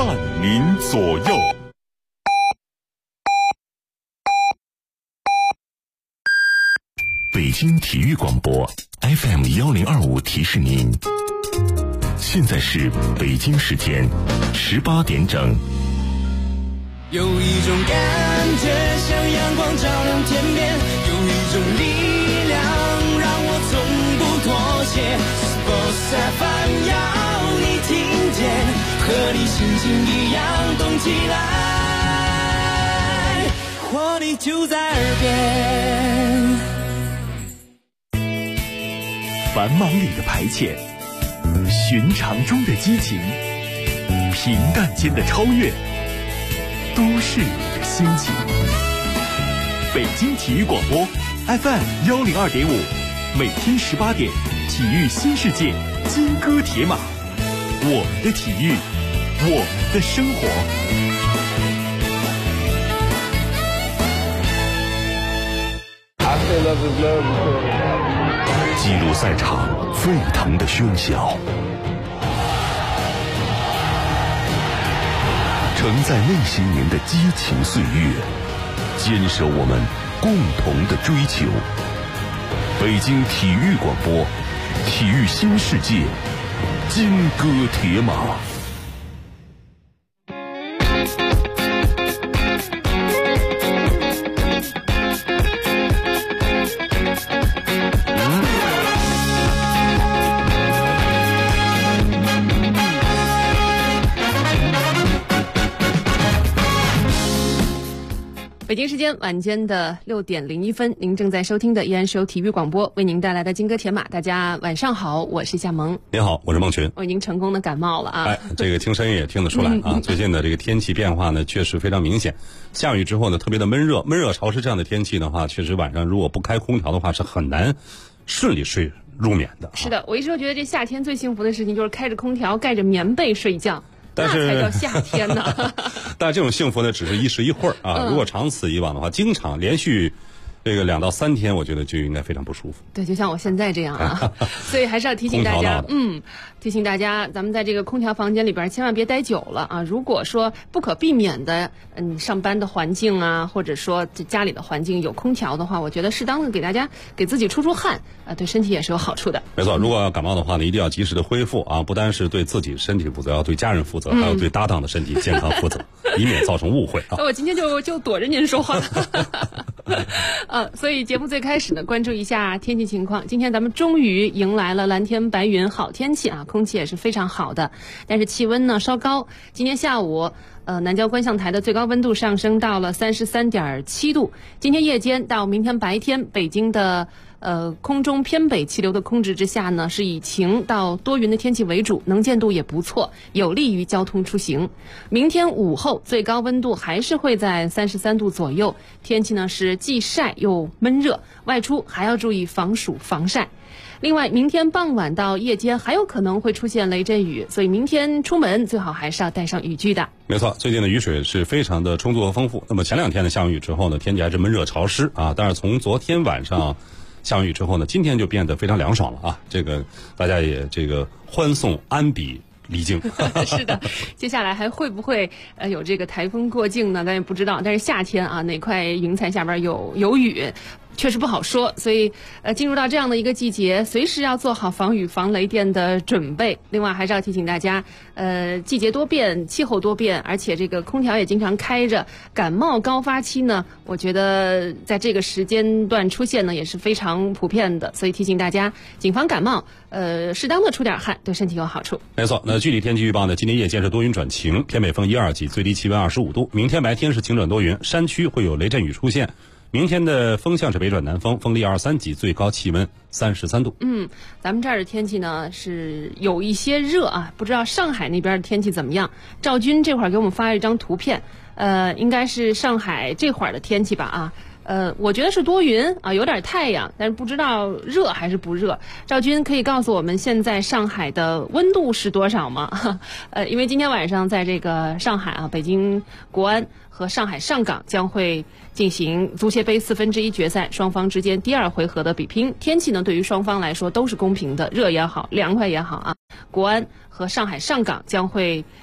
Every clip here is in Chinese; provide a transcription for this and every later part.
伴您左右。北京体育广播 FM1025提示您，现在是北京时间18点整。 有一种感觉像阳光照亮天边，有一种力量让我从不妥协。Sports FM 要你听见，和你心情一样动起来，活力就在耳边。 繁忙里的排遣，寻常中的激情，平淡间的超越，都市里的心情。北京体育广播 FM102.5，每天18点，体育新世界，金戈铁马，我们的体育，我们的生活。 记录赛场沸腾的喧嚣，承载那些年的激情岁月，坚守我们共同的追求。北京体育广播，体育新世界，金戈铁马。 北京时间晚间的6点01分，您正在收听的依然是由体育广播为您带来的金戈铁马。大家晚上好，我是夏萌。 您好，我是孟群。 我已经成功的感冒了啊！ 哎，这个听声音也听得出来啊。最近的这个天气变化呢，确实非常明显。下雨之后呢，特别的闷热潮湿，这样的天气的话，确实晚上如果不开空调的话，是很难顺利入眠的。 是的，我一直都觉得这夏天最幸福的事情就是开着空调，盖着棉被睡觉。 但是那才叫夏天呢。 但这种幸福呢，只是一时一会儿啊。如果长此以往的话，经常连续这个2到3天，我觉得就应该非常不舒服。 对，就像我现在这样啊。所以还是要提醒大家，提醒大家，咱们在这个空调房间里边千万别待久了啊。如果说不可避免的，上班的环境啊，或者说家里的环境有空调的话，我觉得适当的给自己出汗啊，对身体也是有好处的。 没错，如果要感冒的话呢，一定要及时的恢复啊，不单是对自己身体负责，要对家人负责，还要对搭档的身体健康负责，以免造成误会啊。 我今天就躲着您说话。所以节目最开始呢，关注一下天气情况。今天咱们终于迎来了蓝天白云好天气啊，空气也是非常好的，但是气温呢稍高。今天下午南郊观象台的最高温度上升到了33.7度。今天夜间到明天白天，北京的空中偏北气流的控制之下呢，是以晴到多云的天气为主，能见度也不错，有利于交通出行。明天午后最高温度还是会在33度左右，天气呢是既晒又闷热，外出还要注意防暑防晒。另外，明天傍晚到夜间还有可能会出现雷阵雨，所以明天出门最好还是要带上雨具的。 没错，最近的雨水是非常的充足和丰富。那么前2天的下完雨之后呢，天气还是闷热潮湿啊。但是从昨天晚上下完雨之后呢，今天就变得非常凉爽了啊。这个大家也这个欢送安比离境。 是的，接下来还会不会有这个台风过境呢？咱也不知道。但是夏天啊，哪块云彩下边有雨，确实不好说。所以进入到这样的一个季节，随时要做好防雨防雷电的准备。另外还是要提醒大家，季节多变，气候多变，而且这个空调也经常开着，感冒高发期呢，我觉得在这个时间段出现呢也是非常普遍的。所以提醒大家谨防感冒，适当的出点汗对身体有好处。 没错，那具体天气预报呢，今天夜间是多云转晴，偏北风1、2级，最低气温25度。明天白天是晴转多云，山区会有雷阵雨出现。明天的风向是北转南风，风力2、3级，最高气温33度。 咱们这儿的天气呢是有一些热啊，不知道上海那边的天气怎么样？赵军这会儿给我们发了一张图片，应该是上海这会儿的天气吧啊。我觉得是多云啊，有点太阳，但是不知道热还是不热。赵军可以告诉我们现在上海的温度是多少吗？因为今天晚上在这个上海啊，北京国安和上海上港将会进行足协杯1/4决赛，双方之间第2回合的比拼。天气呢，对于双方来说都是公平的，热也好，凉快也好啊。国安和上海上港将会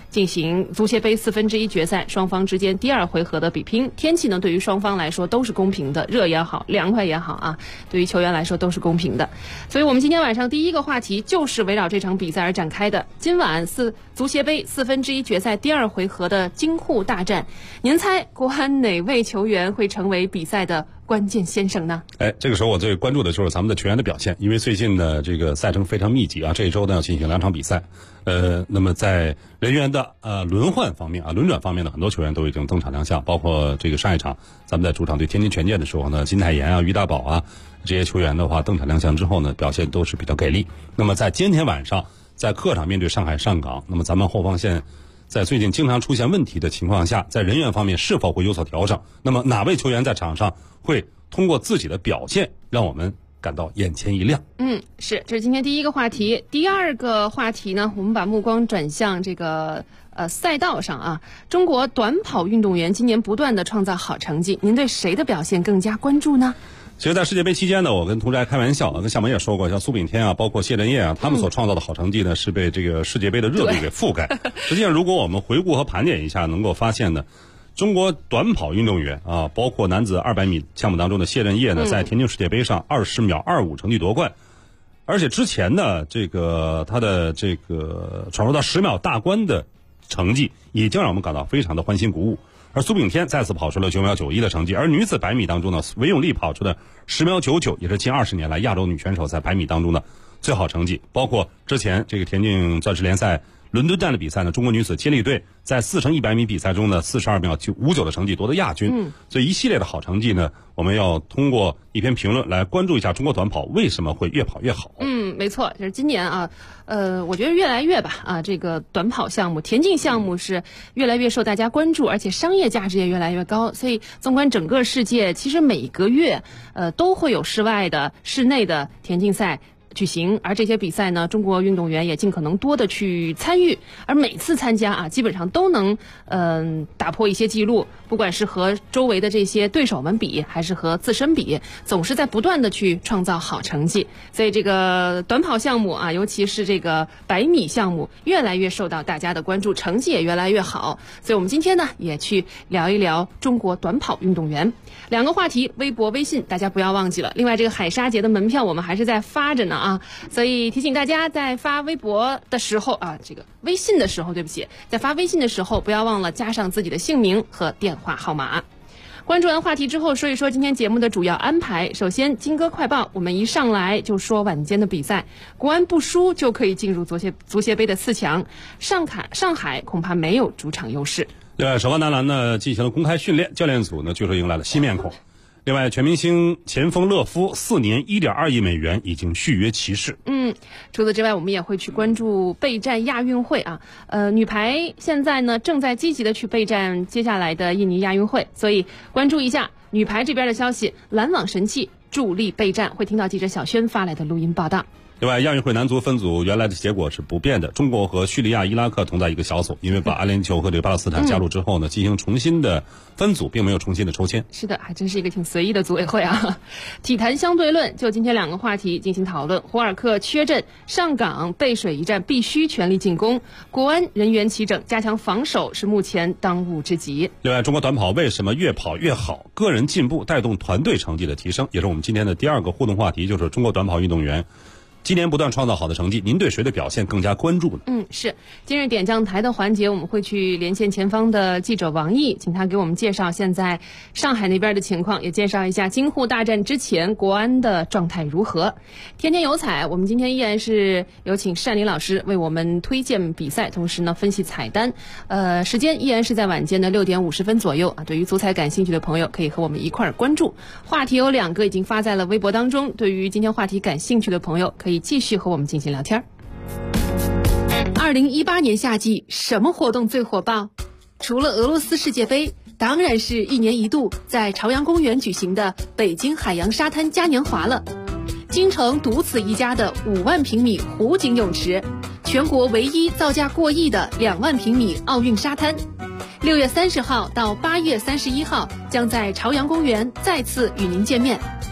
进行足协杯1/4决赛，双方之间第2回合的比拼。天气呢，对于双方来说都是公平的，热也好，凉快也好啊，对于球员来说都是公平的。所以我们今天晚上第一个话题就是围绕这场比赛而展开的。今晚足协杯1/4决赛第2回合的京沪大战，您猜国安哪位球员会成为比赛的关键先生呢？ 这个时候我最关注的就是咱们的球员的表现，因为最近的这个赛程非常密集啊，这一周呢要进行2场比赛。那么在人员的轮换方面啊，轮转方面呢，很多球员都已经登场亮相，包括这个上一场咱们在主场对天津权健的时候呢，金泰妍啊、于大宝啊这些球员的话登场亮相之后呢，表现都是比较给力。那么在今天晚上在客场面对上海上港，那么咱们后防线在最近经常出现问题的情况下，在人员方面是否会有所调整？那么哪位球员在场上会通过自己的表现让我们感到眼前一亮？ 是，这是今天第一个话题。第二个话题呢，我们把目光转向这个赛道上啊。中国短跑运动员今年不断的创造好成绩，您对谁的表现更加关注呢？ 其实在世界杯期间呢，我跟同志还开玩笑，跟夏萌也说过，像苏炳添啊，包括谢震业啊，他们所创造的好成绩呢，是被这个世界杯的热度给覆盖。实际上如果我们回顾和盘点一下，能够发现呢，中国短跑运动员啊，包括男子200米项目当中的谢震业呢，在田径世界杯上20秒25成绩夺冠，而且之前呢，这个他的这个闯入到10秒大关的成绩，已经让我们感到非常的欢欣鼓舞。而苏炳添再次跑出了9秒91的成绩，而女子100米当中呢，韦永丽跑出的10秒99，也是近20年来亚洲女选手在100米当中的最好成绩。包括之前这个田径钻石联赛伦敦站的比赛呢，中国女子接力队在4乘100米比赛中呢，42秒59的成绩夺得亚军。所以一系列的好成绩呢，我们要通过一篇评论来关注一下中国短跑为什么会越跑越好。 没错，就是今年啊，我觉得越来越吧啊，这个短跑项目、田径项目是越来越受大家关注，而且商业价值也越来越高。所以纵观整个世界，其实每个月都会有室外的、室内的田径赛举行，而这些比赛呢，中国运动员也尽可能多的去参与，而每次参加啊，基本上都能打破一些记录，不管是和周围的这些对手们比，还是和自身比，总是在不断的去创造好成绩。所以这个短跑项目啊，尤其是这个100米项目，越来越受到大家的关注，成绩也越来越好。所以我们今天呢，也去聊一聊中国短跑运动员。2个话题，微博、微信，大家不要忘记了。另外，这个海沙节的门票我们还是在发着呢啊，所以提醒大家在发微博的时候啊，这个微信的时候，对不起，在发微信的时候不要忘了加上自己的姓名和电话号码。关注完话题之后，说一说今天节目的主要安排。首先，金歌快报，我们一上来就说晚间的比赛，国安不输就可以进入足协杯的4强，上海恐怕没有主场优势。 另外，首发男篮呢进行了公开训练，教练组呢据说迎来了新面孔。另外，全明星前锋勒夫4年1.2亿美元已经续约骑士。 除此之外，我们也会去关注备战亚运会啊。女排现在呢正在积极的去备战接下来的印尼亚运会，所以关注一下女排这边的消息。篮网神器助力备战，会听到记者小轩发来的录音报道。 另外，亚运会男足分组原来的结果是不变的，中国和叙利亚、伊拉克同在一个小组，因为把阿联酋和这个巴勒斯坦加入之后呢，进行重新的分组，并没有重新的抽签。 是的，还真是一个挺随意的组委会啊。体坛相对论，就今天2个话题进行讨论。胡尔克缺阵，上港背水一战必须全力进攻，国安人员齐整，加强防守是目前当务之急。 另外，中国短跑为什么越跑越好？个人进步带动团队成绩的提升，也是我们今天的第2个互动话题，就是中国短跑运动员今年不断创造好的成绩，您对谁的表现更加关注呢？ 是今日点将台的环节，我们会去连线前方的记者王毅，请他给我们介绍现在上海那边的情况，也介绍一下京沪大战之前国安的状态如何。天天有彩，我们今天依然是有请单林老师为我们推荐比赛，同时呢分析彩单。时间依然是在晚间的6点50分左右啊。对于足彩感兴趣的朋友，可以和我们一块儿关注。话题有2个已经发在了微博当中，对于今天话题感兴趣的朋友，可以继续和我们进行聊天。2018年夏季什么活动最火爆？除了俄罗斯世界杯，当然是1年1度在朝阳公园举行的北京海洋沙滩嘉年华了。京城独此一家的5万平米湖景泳池，全国唯一造价过亿的2万平米奥运沙滩，6月30号到8月31号将在朝阳公园再次与您见面。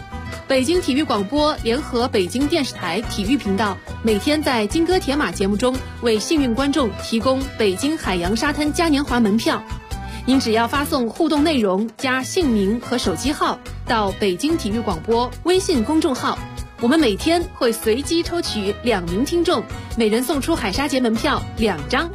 北京体育广播联合北京电视台体育频道，每天在金戈铁马节目中为幸运观众提供北京海洋沙滩嘉年华门票。您只要发送互动内容加姓名和手机号到北京体育广播微信公众号，我们每天会随机抽取2名听众，每人送出海沙节门票2张。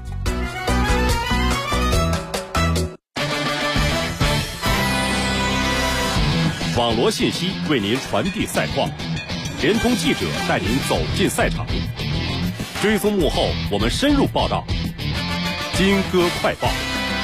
网罗信息为您传递赛况，联通记者带您走进赛场，追踪幕后我们深入报道。金戈快报。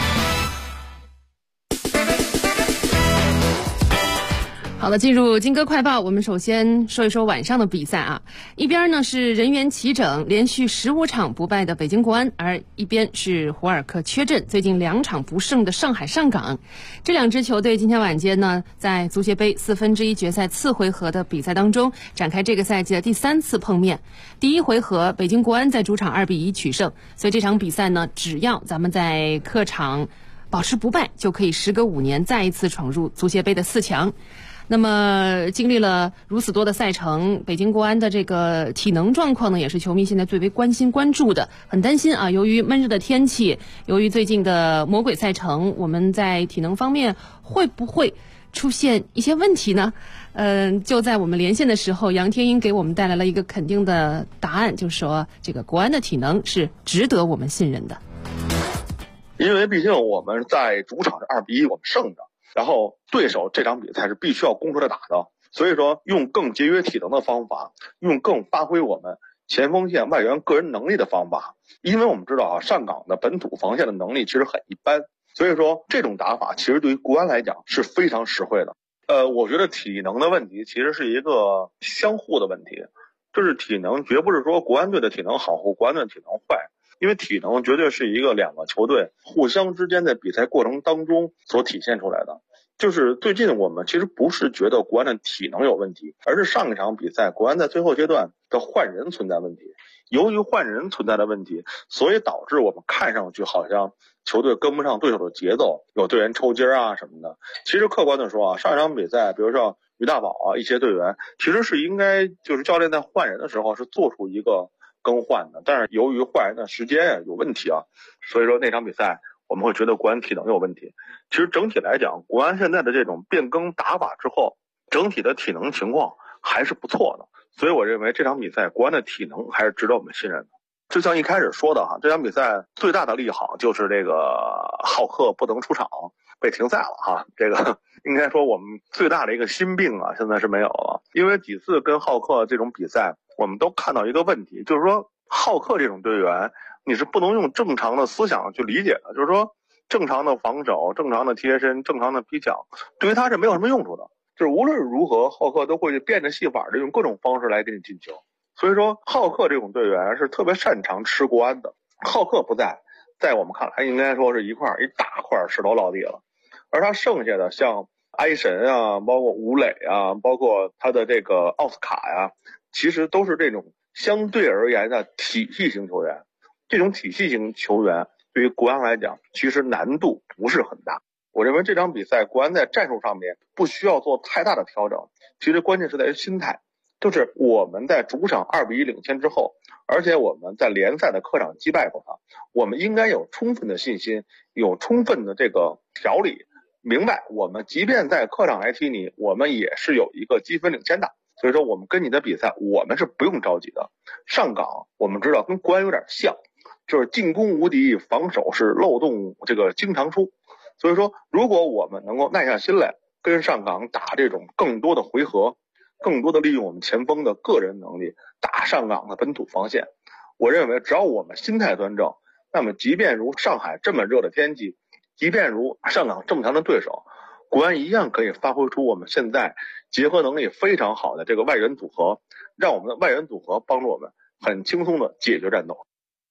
好了，进入金戈快报，我们首先说一说晚上的比赛啊。一边呢是人员齐整，连续15场不败的北京国安，而一边是胡尔克缺阵，最近2场不胜的上海上港。这2支球队今天晚间呢，在足协杯1/4决赛次回合的比赛当中，展开这个赛季的第3次碰面。第1回合，北京国安在主场2-1取胜，所以这场比赛呢，只要咱们在客场保持不败，就可以时隔5年再一次闯入足协杯的4强。那么经历了如此多的赛程，北京国安的这个体能状况呢，也是球迷现在最为关注的，很担心啊。由于闷热的天气，由于最近的魔鬼赛程，我们在体能方面会不会出现一些问题呢？就在我们连线的时候，杨天英给我们带来了一个肯定的答案，就是说这个国安的体能是值得我们信任的。 因为毕竟我们在主场是2-1，我们胜的。然后对手这场比赛是必须要攻出来打的，所以说用更节约体能的方法，用更发挥我们前锋线外援个人能力的方法。因为我们知道啊，上港的本土防线的能力其实很一般，所以说这种打法其实对于国安来讲是非常实惠的。我觉得体能的问题其实是一个相互的问题，就是体能绝不是说国安队的体能好或国安队的体能坏，因为体能绝对是一个2个球队互相之间在比赛过程当中所体现出来的。就是最近我们其实不是觉得国安的体能有问题，而是上一场比赛国安在最后阶段的换人存在问题。由于换人存在的问题，所以导致我们看上去好像球队跟不上对手的节奏，有队员抽筋啊什么的。其实客观的说啊，上一场比赛比如说于大宝啊一些队员其实是应该就是教练在换人的时候是做出一个更换的，但是由于换人的时间有问题啊，所以说那场比赛我们会觉得国安体能有问题。其实整体来讲，国安现在的这种变更打法之后，整体的体能情况还是不错的，所以我认为这场比赛国安的体能还是值得我们信任的。就像一开始说的哈，这场比赛最大的利好就是这个浩克不能出场被停赛了哈，这个应该说我们最大的一个心病啊，现在是没有了。因为几次跟浩克这种比赛，我们都看到一个问题，就是说浩克这种队员你是不能用正常的思想去理解的，就是说正常的防守、正常的贴身、正常的逼抢，对于他是没有什么用处的。就是无论如何，浩克都会变着戏法的用各种方式来给你进球。所以说，浩克这种队员是特别擅长吃国安的。浩克不在，在我们看来应该说是一大块石头落地了。而他剩下的像埃神啊，包括吴磊啊，包括他的这个奥斯卡呀，其实都是这种相对而言的体系型球员。这种体系型球员对于国安来讲，其实难度不是很大。我认为这场比赛国安在战术上面不需要做太大的调整，其实关键是在于心态。就是我们在主场2-1领先之后，而且我们在联赛的客场击败过他，我们应该有充分的信心，有充分的这个条理，明白我们即便在客场来踢你，我们也是有一个积分领先的。所以说我们跟你的比赛我们是不用着急的。上港我们知道跟国安有点像，就是进攻无敌，防守是漏洞这个经常出。所以说如果我们能够耐下心来跟上港打这种更多的回合，更多的利用我们前锋的个人能力打上港的本土防线，我认为只要我们心态端正，那么即便如上海这么热的天气，即便如上港这么强的对手，国安一样可以发挥出我们现在结合能力非常好的这个外援组合，让我们的外援组合帮助我们很轻松的解决战斗。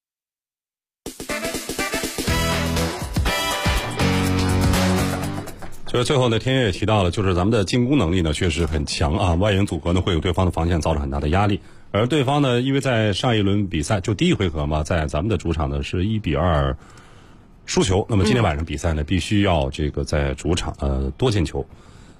就是最后呢，天越也提到了，就是咱们的进攻能力呢确实很强啊，外援组合呢会有对方的防线造成很大的压力，而对方呢，因为在上一轮比赛就第一回合嘛，在咱们的主场呢是1-2输球，那么今天晚上比赛呢必须要这个在主场多进球，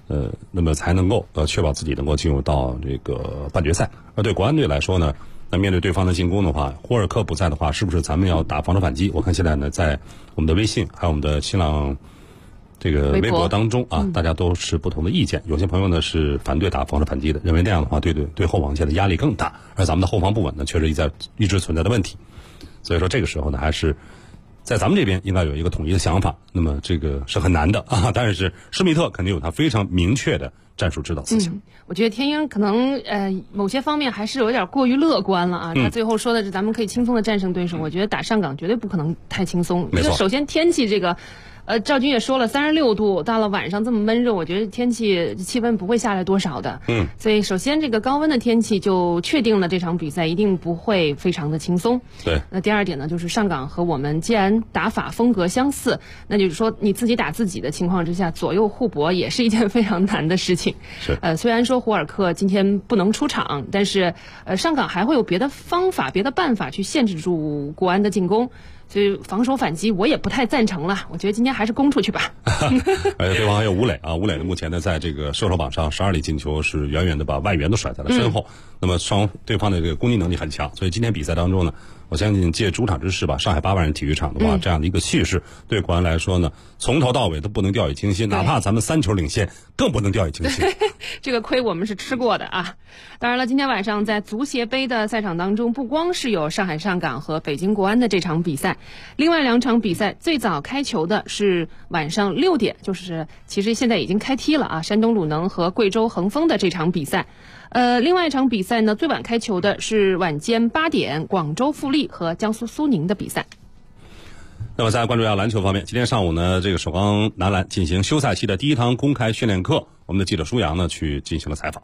那么才能够确保自己能够进入到这个半决赛。而对国安队来说呢，那面对对方的进攻的话，霍尔克不在的话，是不是咱们要打防守反击？我看现在呢，在我们的微信还有我们的新浪这个微博当中啊，大家都是不同的意见。有些朋友呢是反对打防守反击的，认为那样的话对后防线的压力更大，而咱们的后防不稳呢，确实一直存在的问题。所以说这个时候呢，还是在咱们这边应该有一个统一的想法。那么这个是很难的啊，但是施密特肯定有他非常明确的战术指导思想。 我觉得天鹰可能某些方面还是有点过于乐观了啊。他最后说的是咱们可以轻松的战胜对手，我觉得打上港绝对不可能太轻松。因为首先天气这个。赵军也说了，36度，到了晚上这么闷热，我觉得气温不会下来多少的。所以首先这个高温的天气就确定了这场比赛一定不会非常的轻松。 对。 那第二点呢，就是上港和我们既然打法风格相似，那就是说你自己打自己的情况之下，左右互搏也是一件非常难的事情。 是。 虽然说胡尔克今天不能出场，但是上港还会有别的方法、别的办法去限制住国安的进攻。所以防守反击我也不太赞成了，我觉得今天还是攻出去吧。 而且对方还有吴磊啊，吴磊呢目前呢在这个射手榜上12粒进球是远远的把外援都甩在了身后。那么对方的这个攻击能力很强，所以今天比赛当中呢，我相信借主场之势吧，上海8万人体育场的话，这样的一个气势对国安来说呢，从头到尾都不能掉以轻心，哪怕咱们3球领先，更不能掉以轻心。 这个亏我们是吃过的啊。当然了，今天晚上在足协杯的赛场当中，不光是有上海上港和北京国安的这场比赛，另外2场比赛最早开球的是晚上6点，就是其实现在已经开踢了啊，山东鲁能和贵州恒丰的这场比赛。另外一场比赛呢，最晚开球的是晚间8点，广州富力和江苏苏宁的比赛。 那么再来关注一下篮球方面，今天上午呢，这个首钢男篮进行休赛期的第一堂公开训练课，我们的记者舒阳呢去进行了采访。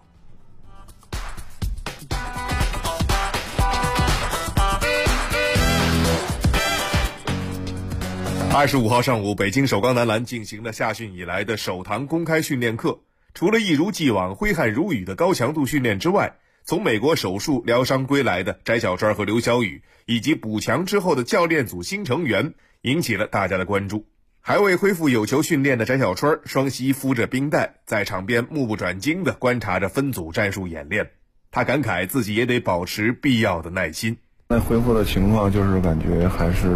25号上午，北京首钢男篮进行了夏训以来的首堂公开训练课。除了一如既往挥汗如雨的高强度训练之外，从美国手术疗伤归来的翟小川和刘晓宇，以及补强之后的教练组新成员，引起了大家的关注。还未恢复有球训练的翟小川，双膝敷着冰带，在场边目不转睛地观察着分组战术演练。他感慨自己也得保持必要的耐心。 那恢复的情况就是感觉还是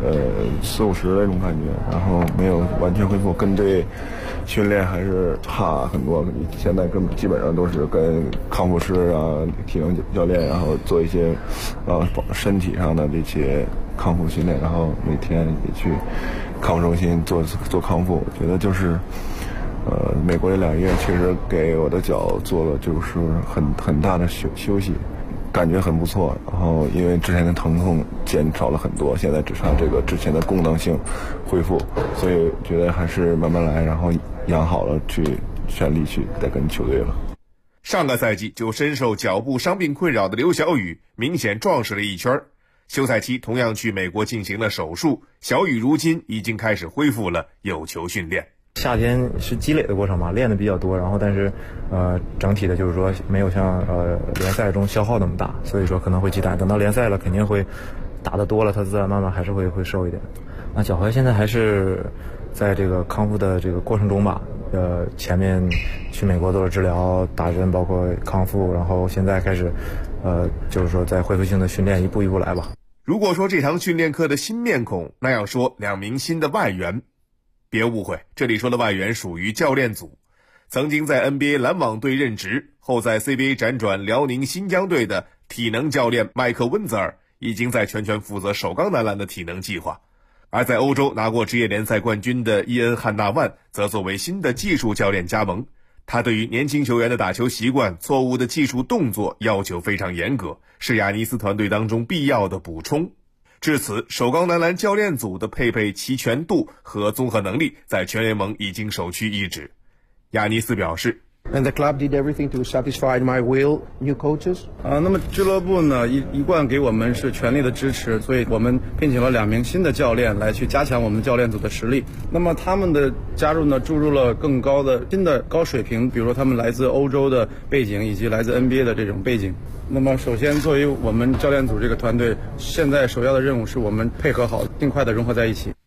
40-50那种感觉，然后没有完全恢复，跟对训练还是差很多。现在基本上都是跟康复师啊、体能教练，然后做一些身体上的这些康复训练，然后每天也去康复中心做康复。我觉得就是美国这2月确实给我的脚做了就是很大的休息。感觉很不错，然后因为之前的疼痛减少了很多，现在只差这个之前的功能性恢复，所以觉得还是慢慢来，然后养好了去全力去再跟球队了。 上个赛季就深受脚部伤病困扰的刘晓宇明显壮实了一圈，休赛期同样去美国进行了手术，小宇如今已经开始恢复了有球训练。 夏天是积累的过程嘛，练的比较多，然后但是整体的就是说没有像联赛中消耗那么大，所以说可能会忌惮，等到联赛了肯定会打得多了，他自然慢慢还是会瘦一点。那脚踝现在还是在这个康复的这个过程中吧，前面去美国做了治疗、打针，包括康复，然后现在开始就是说在恢复性的训练，一步一步来吧。 如果说这堂训练课的新面孔，那要说2名新的外援。别误会，这里说的外援属于教练组。曾经在 NBA 篮网队任职，后在 CBA 辗转辽宁新疆队的体能教练麦克温泽尔，已经在全权负责首钢男篮的体能计划。而在欧洲拿过职业联赛冠军的伊恩·汉纳万，则作为新的技术教练加盟。他对于年轻球员的打球习惯、错误的技术动作要求非常严格，是亚尼斯团队当中必要的补充。至此，首钢男篮教练组的配备齐全度和综合能力在全联盟已经首屈一指。亚尼斯表示 And the club did everything to satisfy my will, new coaches. 那么俱乐部呢一贯给我们是全力的支持，所以我们聘请了2名新的教练来去加强我们教练组的实力。那么他们的加入呢，注入了更高的新的高水平，比如说他们来自欧洲的背景以及来自 NBA 的这种背景。那么首先作为我们教练组这个团队，现在首要的任务是我们配合好，尽快的融合在一起。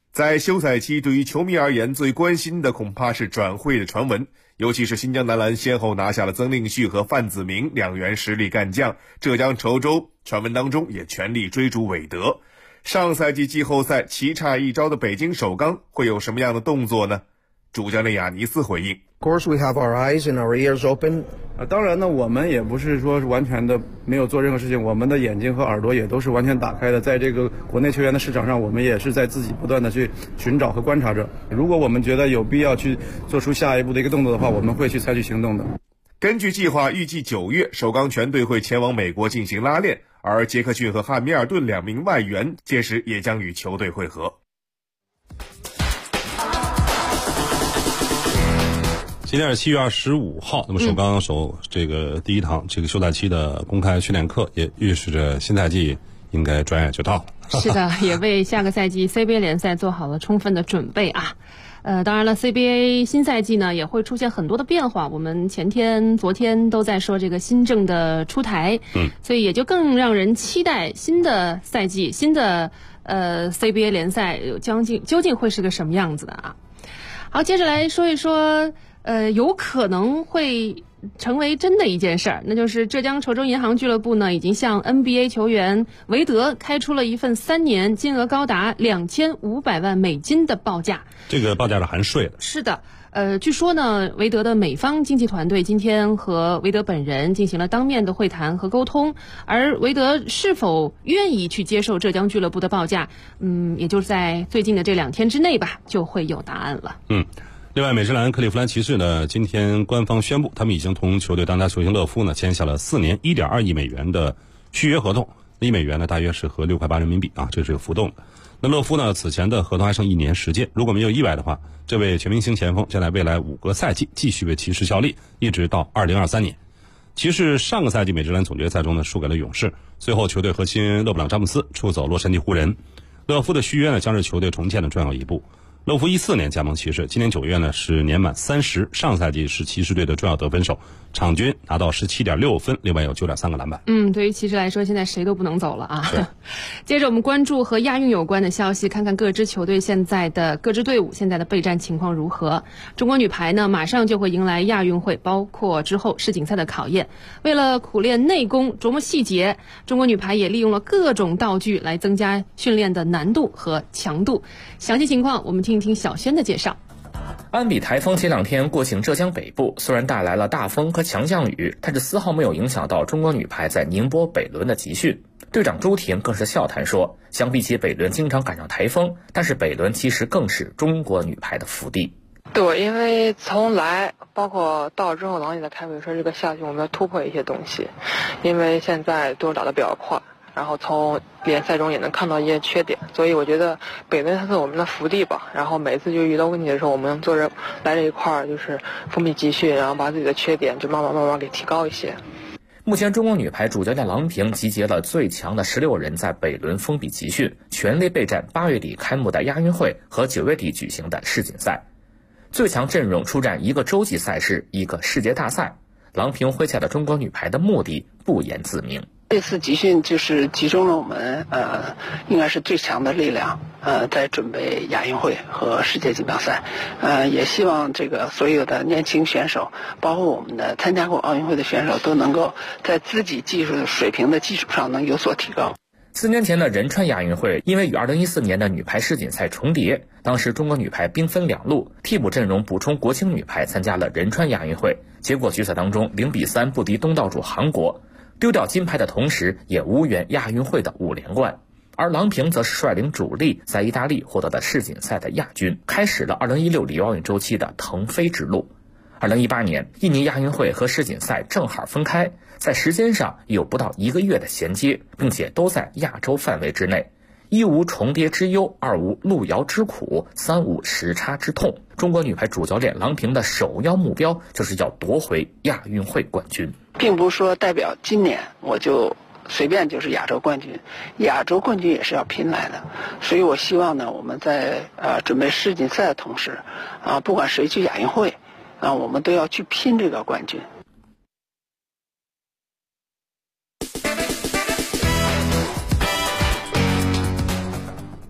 在休赛期，对于球迷而言，最关心的恐怕是转会的传闻，尤其是新疆男篮先后拿下了曾令旭和范子铭2员实力干将，浙江稠州传闻当中也全力追逐韦德。上赛季季后赛棋差一招的北京首钢会有什么样的动作呢？主教练亚尼斯回应 Of course, we have our eyes and our ears open. 当然呢，我们也不是说完全的没有做任何事情，我们的眼睛和耳朵也都是完全打开的。在这个国内球员的市场上，我们也是在自己不断的去寻找和观察着。如果我们觉得有必要去做出下一步的一个动作的话，我们会去采取行动的。 根据计划，预计9月首钢全队会前往美国进行拉练，而杰克逊和汉密尔顿2名外援届时也将与球队会合。 今天是7月25号，那么首钢这个第一堂这个休赛期的公开训练课，也预示着新赛季应该转眼就到。 是的，也为下个赛季 CBA 联赛做好了充分的准备啊。当然了 CBA 新赛季呢也会出现很多的变化，我们前天昨天都在说这个新政的出台，所以也就更让人期待新的赛季，新的CBA 联赛究竟会是个什么样子的啊。好，接着来说一说有可能会成为真的一件事儿，那就是浙江稠州银行俱乐部呢已经向 NBA 球员韦德开出了一份3年金额高达$2500万的报价。 这个报价是含税的。 是的。据说呢，韦德的美方经纪团队今天和韦德本人进行了当面的会谈和沟通，而韦德是否愿意去接受浙江俱乐部的报价，也就是在最近的这2天之内吧，就会有答案了。 另外，美职篮克利夫兰骑士呢，今天官方宣布，他们已经同球队当家球星乐福呢签下了4年$1.2亿的续约合同，$1亿呢大约是合6.8块人民币啊，这是有浮动的。那乐福呢，此前的合同还剩1年时间，如果没有意外的话，这位全明星前锋将在未来5个赛季继续为骑士效力，一直到2023年。骑士上个赛季美职篮总决赛中呢输给了勇士，随后球队核心勒布朗詹姆斯出走洛杉矶湖人，乐福的续约呢将是球队重建的重要一步。乐福14年加盟骑士，今年9月呢是年满30，上赛季是骑士队的重要得分手，场均拿到17.6分，另外有9.3个篮板。 对于骑士来说，现在谁都不能走了啊。接着我们关注和亚运有关的消息，看看各支球队各支队伍现在的备战情况如何。中国女排呢，马上就会迎来亚运会，包括之后世锦赛的考验。为了苦练内功，琢磨细节，中国女排也利用了各种道具来增加训练的难度和强度。详细情况我们听一听小轩的介绍。 安比台风前2天过境浙江北部，虽然带来了大风和强降雨，但是丝毫没有影响到中国女排在宁波北仑的集训。队长朱婷更是笑谈说，相比起北仑经常赶上台风，但是北仑其实更是中国女排的福地。 对，因为从来包括到之后，郎也在开会说这个夏季我们要突破一些东西，因为现在都打得比较快，然后从联赛中也能看到一些缺点，所以我觉得北仑它是我们的福地吧。然后每次就遇到问题的时候，我们坐着来这一块儿就是封闭集训，然后把自己的缺点就慢慢给提高一些。 目前中国女排主教练郎平集结了最强的16人在北仑封闭集训，全力备战8月底开幕的亚运会和9月底举行的世锦赛。最强阵容出战一个洲际赛事，一个世界大赛。郎平麾下的中国女排的目的不言自明。 这次集训就是集中了我们应该是最强的力量在准备亚运会和世界锦标赛，也希望这个所有的年轻选手，包括我们的参加过奥运会的选手，都能够在自己技术水平的基础上能有所提高。 4年前的仁川亚运会因为与2014年的女排世锦赛重叠，当时中国女排兵分2路，替补阵容补充国青女排参加了仁川亚运会，结果决赛当中0-3不敌东道主韩国，丢掉金牌的同时也无缘亚运会的5连冠。而郎平则是率领主力在意大利获得的世锦赛的亚军，开始了2016里奥运周期的腾飞之路。2018年印尼亚运会和世锦赛正好分开，在时间上有不到1个月的衔接，并且都在亚洲范围之内，一无重叠之忧，二无路遥之苦，三无时差之痛。中国女排主教练郎平的首要目标就是要夺回亚运会冠军， 并不是说代表今年我就随便就是亚洲冠军，亚洲冠军也是要拼来的。所以我希望呢，我们在准备世锦赛的同时不管谁去亚运会我们都要去拼这个冠军。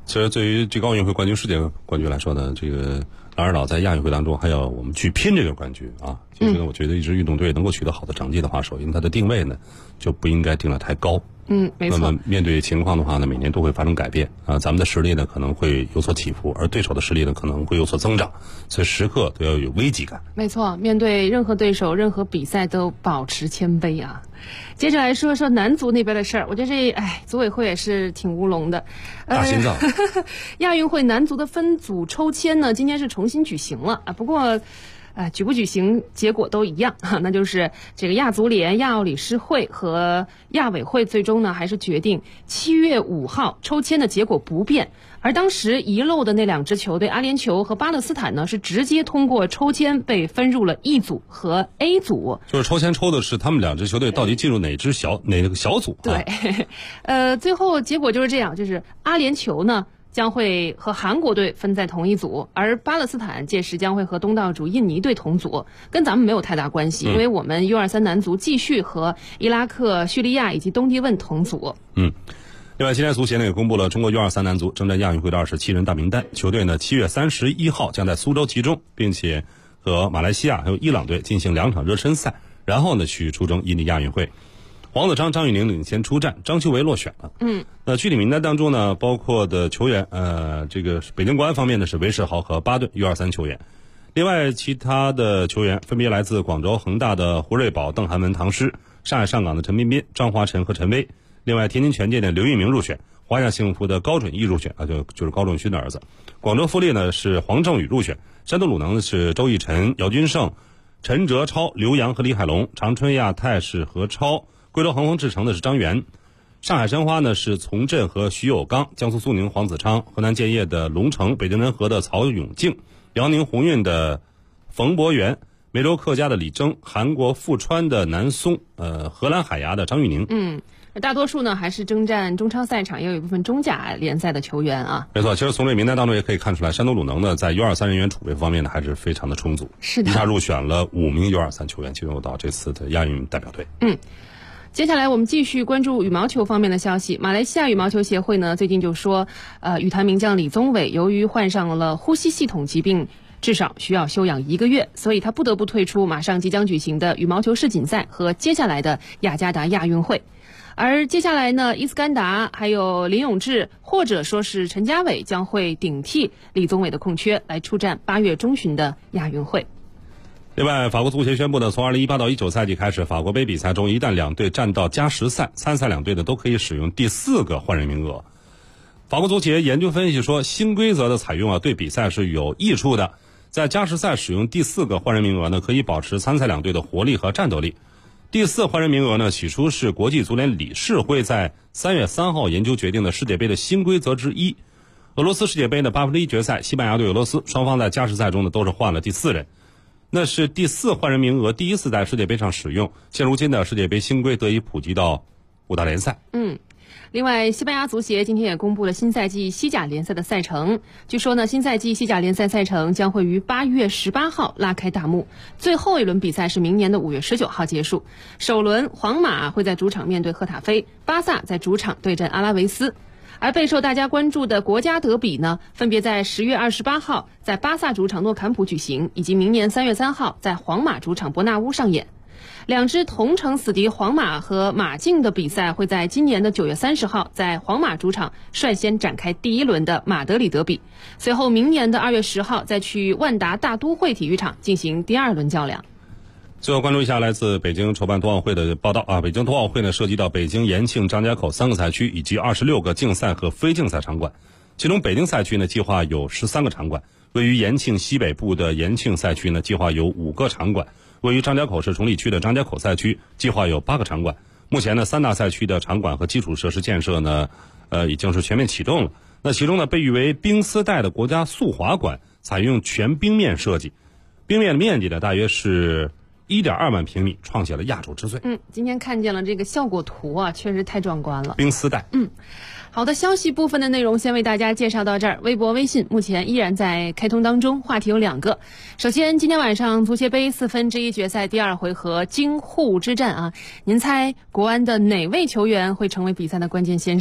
其实对于这个奥运会冠军、世界冠军来说呢，这个狼儿岛在亚运会当中还要我们去拼这个冠军啊。其实呢，我觉得一支运动队能够取得好的成绩的话，首先它的定位呢就不应该定得太高。 没错。 那么面对情况的话呢，每年都会发生改变啊，咱们的实力呢可能会有所起伏，而对手的实力呢可能会有所增长，所以时刻都要有危机感。 没错，面对任何对手、任何比赛都保持谦卑啊。接着来说说男足那边的事儿，我觉得组委会也是挺乌龙的。 大心脏。 亚运会男足的分组抽签呢，今天是重新举行了啊，不过举不举行结果都一样那就是这个亚足联、亚奥理事会和亚委会最终呢还是决定7月5号抽签的结果不变。而当时遗漏的那2支球队阿联酋和巴勒斯坦呢，是直接通过抽签被分入了 E 组和 A 组。 就是抽签抽的是他们2支球队到底进入哪个小组。 对，最后结果就是这样，就是阿联酋呢将会和韩国队分在同一组，而巴勒斯坦届时将会和东道主印尼队同组，跟咱们没有太大关系，因为我们 U23 男足继续和伊拉克、叙利亚以及东帝汶同组。 另外，今天足协呢也公布了中国 U23 男足征战亚运会的27人大名单，球队呢7月31号将在苏州集中，并且和马来西亚还有伊朗队进行2场热身赛，然后呢去出征印尼亚运会。黄子昌、张玉宁领先出战，张修为落选了。那具体名单当中呢，包括的球员，这个北京国安方面呢是韦世豪和巴顿 U23 球员，另外其他的球员分别来自广州恒大的胡瑞宝、邓涵文、唐诗，上海上港的陈彬彬、张华晨和陈威。另外，天津权健的刘玉明入选，华夏幸福的高准翼入选，就是高准勋的儿子。广州富力呢是黄正宇入选，山东鲁能是周奕晨、姚军胜、陈哲超、刘洋和李海龙，长春亚泰是何超，贵州恒丰智诚的是张元，上海申花呢是从振和徐有刚，江苏苏宁黄子昌，河南建业的龙城，北京人和的曹永静，辽宁宏运的冯博元，梅州客家的李征，韩国富川的南松，荷兰海牙的张玉宁。 大多数呢还是征战中超赛场，也有一部分中甲联赛的球员啊。 没错，其实从这名单当中也可以看出来，山东鲁能呢在 U23 人员储备方面呢还是非常的充足， 是的， 一下入选了5名 U23 球员进入到这次的亚运代表队。 接下来我们继续关注羽毛球方面的消息。马来西亚羽毛球协会呢最近就说，羽坛名将李宗伟由于患上了呼吸系统疾病，至少需要休养1个月，所以他不得不退出马上即将举行的羽毛球世锦赛和接下来的雅加达亚运会。而接下来呢，伊斯干达还有林永志或者说是陈家伟将会顶替李宗伟的空缺，来出战8月中旬的亚运会。 另外，法国足协宣布呢，从2018到19赛季开始，法国杯比赛中一旦2队战到加时赛，参赛2队呢都可以使用第4个换人名额。法国足协研究分析说，新规则的采用对比赛是有益处的，在加时赛使用第4个换人名额呢，可以保持参赛2队的活力和战斗力。第4换人名额呢，起初是国际足联理事会在3月3号研究决定的世界杯的新规则之一。俄罗斯世界杯的1/8决赛，西班牙对俄罗斯，双方在加时赛中呢都是换了第4人，那是第4换人名额第一次在世界杯上使用。现如今的世界杯新规得以普及到5大联赛。 另外，西班牙足协今天也公布了新赛季西甲联赛的赛程。据说呢，新赛季西甲联赛赛程将会于8月18号拉开大幕，最后一轮比赛是明年的5月19号结束。首轮，皇马会在主场面对赫塔菲，巴萨在主场对阵阿拉维斯。而备受大家关注的国家德比呢，分别在10月28号在巴萨主场诺坎普举行，以及明年3月3号在皇马主场伯纳乌上演。2支同城死敌皇马和马竞的比赛会在今年的9月30号在皇马主场率先展开第1轮的马德里德比，随后明年的2月10号再去万达大都会体育场进行第2轮较量。 最后关注一下来自北京筹办冬奥会的报道北京冬奥会呢涉及到北京、延庆、张家口3个赛区以及26个竞赛和非竞赛场馆，其中北京赛区呢计划有13个场馆，位于延庆西北部的延庆赛区呢计划有5个场馆，位于张家口市崇礼区的张家口赛区计划有8个场馆。目前呢3大赛区的场馆和基础设施建设呢已经是全面启动了。那其中呢被誉为冰丝带的国家速滑馆采用全冰面设计，冰面的面积呢大约是1.2万平米，创下了亚洲之最。 今天看见了这个效果图啊，确实太壮观了。 冰丝带。 好的，消息部分的内容先为大家介绍到这儿。微博、微信目前依然在开通当中，话题有2个。首先，今天晚上足协杯4分之1决赛第2回合京沪之战您猜国安的哪位球员会成为比赛的关键先生呢？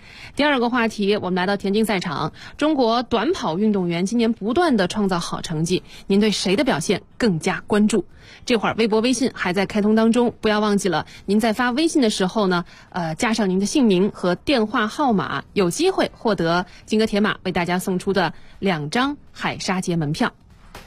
第二个话题，我们来到田径赛场，中国短跑运动员今年不断的创造好成绩，您对谁的表现更加关注？这会儿微博微信还在开通当中，不要忘记了，您在发微信的时候呢，加上您的姓名和电话号码，有机会获得金戈铁马为大家送出的2张海沙节门票。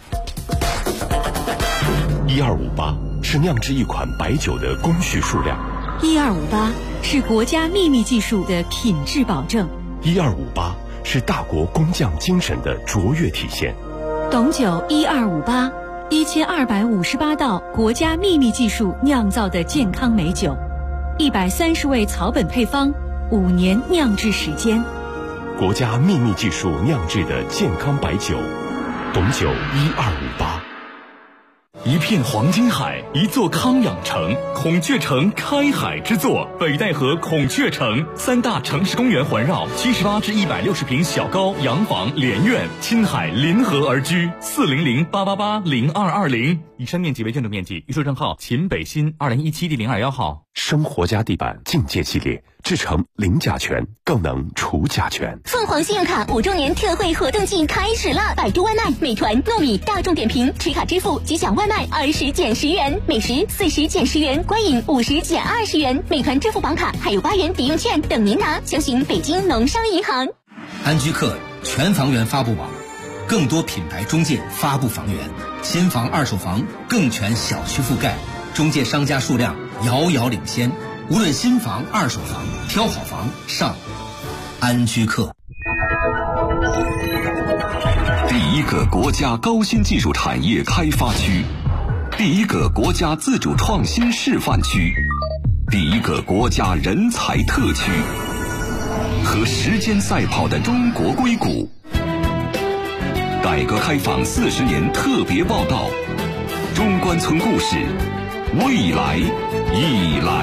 1258是酿制一款白酒的工序数量 ，1258是国家秘密技术的品质保证 ，1258是大国工匠精神的卓越体现。 董酒1258 1258道国家秘密技术酿造的健康美酒，130味草本配方，5年酿制时间， 国家秘密技术酿制的健康白酒，董酒1258。 一片黄金海，一座康养城，孔雀城开海之作，北戴河孔雀城，3大城市公园环绕，78至160平小高洋房连院，亲海临河而居，400-888-0220。以上面积为建筑面积，预售证号秦北新2017第021号。 生活家地板境界系列制成零甲醛，更能除甲醛。 凤凰信用卡5周年特惠活动季开始了！百度外卖、美团、糯米、大众点评持卡支付即享外卖20减10元，美食40减10元，观影50减20元。美团支付宝卡还有8元抵用券等您拿，详询北京农商银行。 安居客全房源发布网，更多品牌中介发布房源，新房二手房更全小区覆盖，中介商家数量遥遥领先。无论新房二手房，挑好房上安居客。 第一个国家高新技术产业开发区，第一个国家自主创新示范区，第一个国家人才特区，和时间赛跑的中国硅谷。改革开放40年特别报道，中关村故事，未来已来。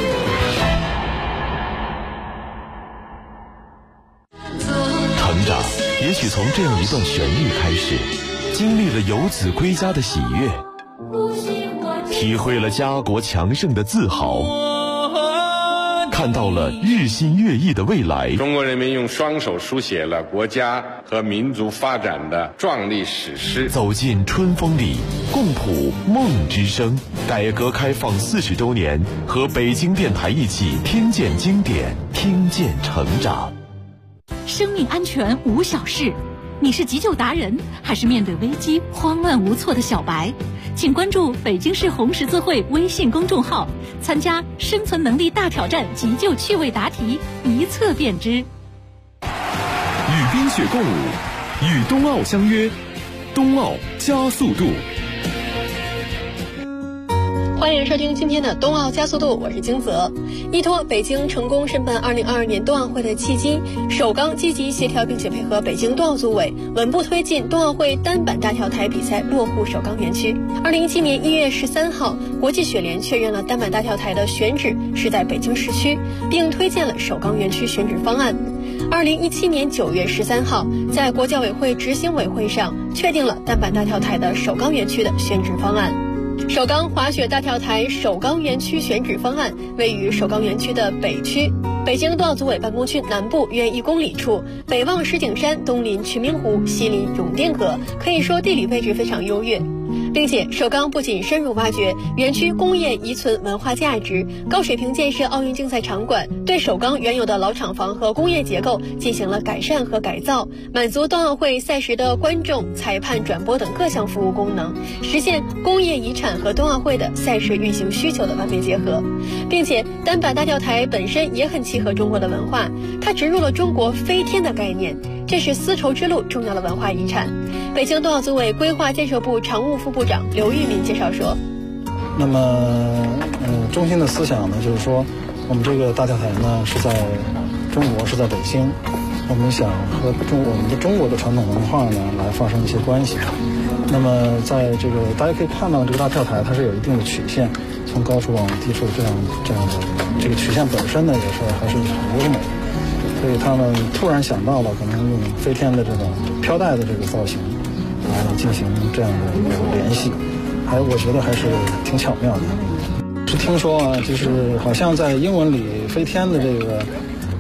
成长也许从这样一段旋律开始，经历了游子归家的喜悦，体会了家国强盛的自豪，看到了日新月异的未来。 中国人民用双手书写了国家和民族发展的壮丽史诗。 走进春风里，共谱梦之声。改革开放40周年，和北京电台一起听见经典，听见成长。 生命安全无小事，你是急救达人，还是面对危机慌乱无措的小白？请关注北京市红十字会微信公众号，参加生存能力大挑战急救趣味答题，一测便知。 与冰雪共舞，与冬奥相约，冬奥加速度。 欢迎收听今天的冬奥加速度，我是金泽。依托北京成功申办2022年冬奥会的契机，首钢积极协调并且配合北京冬奥组委，稳步推进冬奥会单板大跳台比赛落户首钢园区。2017年1月13号，国际雪联确认了单板大跳台的选址是在北京市区，并推荐了首钢园区选址方案。2017年9月13号，在国教委会执行委会上确定了单板大跳台的首钢园区的选址方案。首钢滑雪大跳台首钢园区选址方案位于首钢园区的北区，北京冬奥组委办公区南部约1公里处，北望石景山，东临群明湖，西临永定河，可以说地理位置非常优越。并且首钢不仅深入挖掘园区工业遗存文化价值，高水平建设奥运竞赛场馆，对首钢原有的老厂房和工业结构进行了改善和改造，满足冬奥会赛事的观众、裁判、转播等各项服务功能，实现工业遗产和冬奥会的赛事运行需求的完美结合。并且单板大跳台本身也很契合中国的文化，它植入了中国飞天的概念，这是丝绸之路重要的文化遗产。北京冬奥组委规划建设部常务副部长刘玉民介绍说， 那么中心的思想呢，就是说我们这个大跳台呢是在中国，是在北京，我们想和我们的中国的传统文化呢来发生一些关系。那么在这个大家可以看到，这个大跳台它是有一定的曲线，从高处往低处这样的，这个曲线本身呢也是还是很优美，所以他们突然想到了可能用飞天的这种飘带的这个造型来进行这样的一个联系，我觉得还是挺巧妙的。是听说啊，就是好像在英文里飞天的这个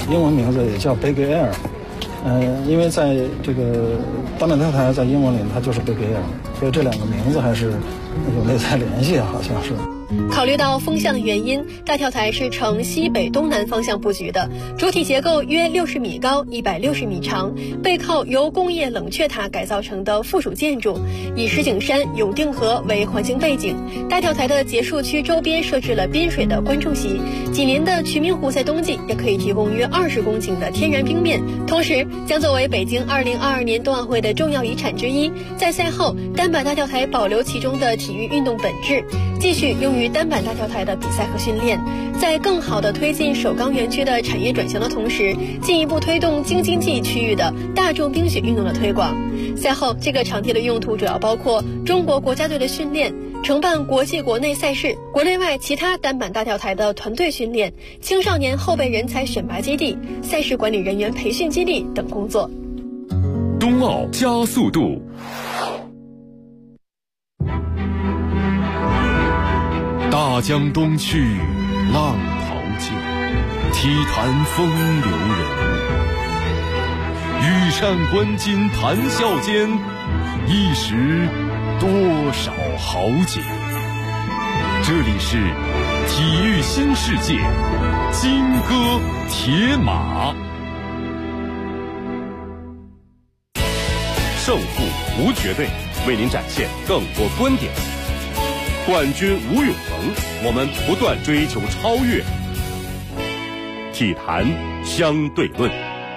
英文名字也叫 Big Air。因为在这个单板大跳台在英文里它就是 Big Air， 所以这两个名字还是有内在联系，好像是。 考虑到风向的原因，大跳台是呈西北东南方向布局的，主体结构约60米高，160米长，背靠由工业冷却塔改造成的附属建筑，以石景山、永定河为环境背景。大跳台的结束区周边设置了滨水的观众席，紧邻的衢明湖在冬季也可以提供约20公顷的天然冰面，同时将作为北京2022年冬奥会的重要遗产之一。在赛后，单板大跳台保留其中的体育运动本质，继续用于单板大跳台的比赛和训练，在更好地推进首钢园区的产业转型的同时，进一步推动京津冀区域的大众冰雪运动的推广。赛后，这个场地的用途主要包括中国国家队的训练，承办国际国内赛事，国内外其他单板大跳台的团队训练，青少年后备人才选拔基地，赛事管理人员培训基地等工作。 冬奥加速度。大江东去，浪淘尽，体坛风流人物。羽扇纶巾谈笑间，一时多少豪杰。这里是体育新世界，金戈铁马。胜负无绝对，为您展现更多观点。冠军无永恒，我们不断追求超越。体坛相对论。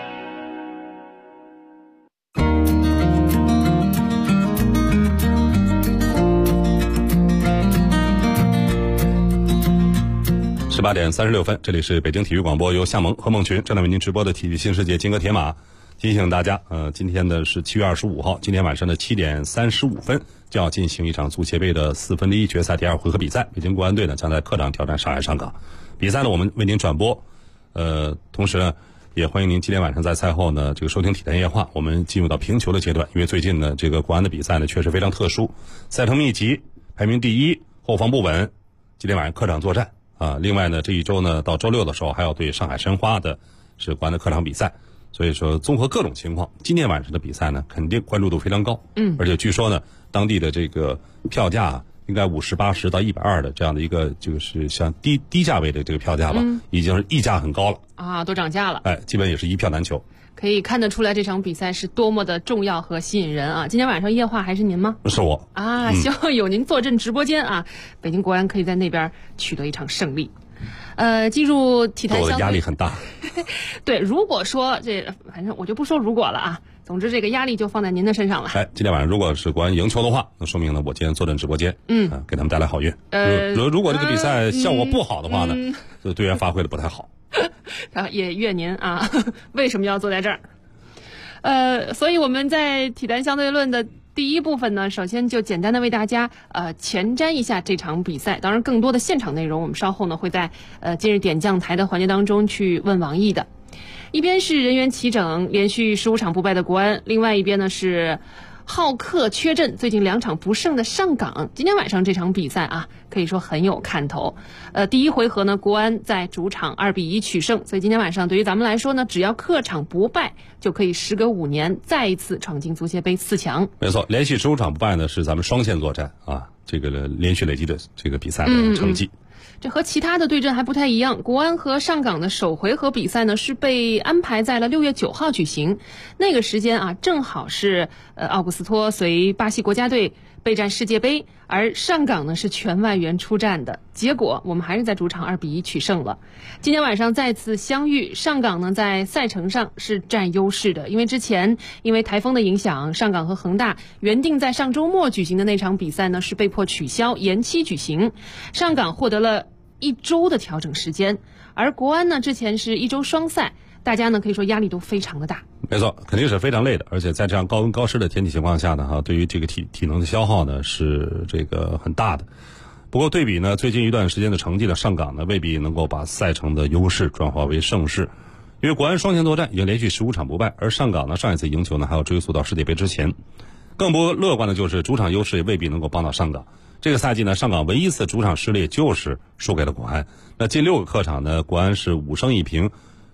18点36分，这里是北京体育广播，由夏萌和孟群正在为您直播的体育新世界金戈铁马。提醒大家，今天的是7月25号，今天晚上的7点35分就要进行一场足协杯的1/4决赛第2回合比赛。北京国安队呢将在客场挑战上海上港。比赛呢我们为您转播，同时呢也欢迎您今天晚上在赛后呢这个收听体坛夜话。我们进入到评球的阶段，因为最近呢这个国安的比赛呢确实非常特殊，赛程密集，排名第1，后防不稳，今天晚上客场作战啊。另外呢这一周呢到周六的时候还要对上海申花的是国安的客场比赛。所以说，综合各种情况，今天晚上的比赛呢，肯定关注度非常高。而且据说呢，当地的这个票价应该50、80到120的这样的一个，就是像低价位的这个票价吧，已经是溢价很高了啊，都涨价了。 基本也是一票难求。 可以看得出来这场比赛是多么的重要和吸引人啊！今天晚上夜话还是您吗？ 是我啊，希望有您坐镇直播间啊，北京国安可以在那边取得一场胜利。进入体坛， 我的压力很大。 对，如果说反正我就不说如果了啊。总之，这个压力就放在您的身上了。 今天晚上如果是国安赢球的话，那说明呢，我今天坐镇直播间，给他们带来好运。如果这个比赛效果不好的话呢，这队员发挥的不太好。 然后也怨您啊，为什么要坐在这儿？所以我们在体坛相对论的第一部分呢，首先就简单的为大家前瞻一下这场比赛。当然，更多的现场内容，我们稍后呢会在今日点将台的环节当中去问王毅的。一边是人员齐整，连续15场不败的国安，另外一边呢是好客缺阵，最近2场不胜的上港。今天晚上这场比赛啊，可以说很有看头。第一回合呢，国安在主场2-1取胜，所以今天晚上对于咱们来说呢，只要客场不败，就可以时隔5年再一次闯进足协杯4强。 没错，连续15场不败呢，是咱们双线作战啊，这个连续累积的这个比赛的成绩。 这和其他的对阵还不太一样，国安和上港的首回合比赛呢是被安排在了6月9号举行，那个时间啊正好是奥古斯托随巴西国家队备战世界杯，而上港呢是全外援出战的，结果我们还是在主场2-1取胜了。今天晚上再次相遇，上港呢在赛程上是占优势的，因为之前因为台风的影响，上港和恒大原定在上周末举行的那场比赛呢是被迫取消延期举行，上港获得了1周的调整时间，而国安呢之前是1周双赛，大家呢可以说压力都非常的大。 没错，肯定是非常累的，而且在这样高温高湿的天气情况下呢，对于这个体能的消耗呢是这个很大的。不过对比呢最近一段时间的成绩呢，上港呢未必能够把赛程的优势转化为胜势，因为国安双线作战已经连续15场不败，而上港呢上一次赢球呢还要追溯到世界杯之前。更不乐观的就是主场优势也未必能够帮到上港。这个赛季呢，上港唯一一次主场失利就是输给了国安。那近6个客场呢，国安是5胜1平，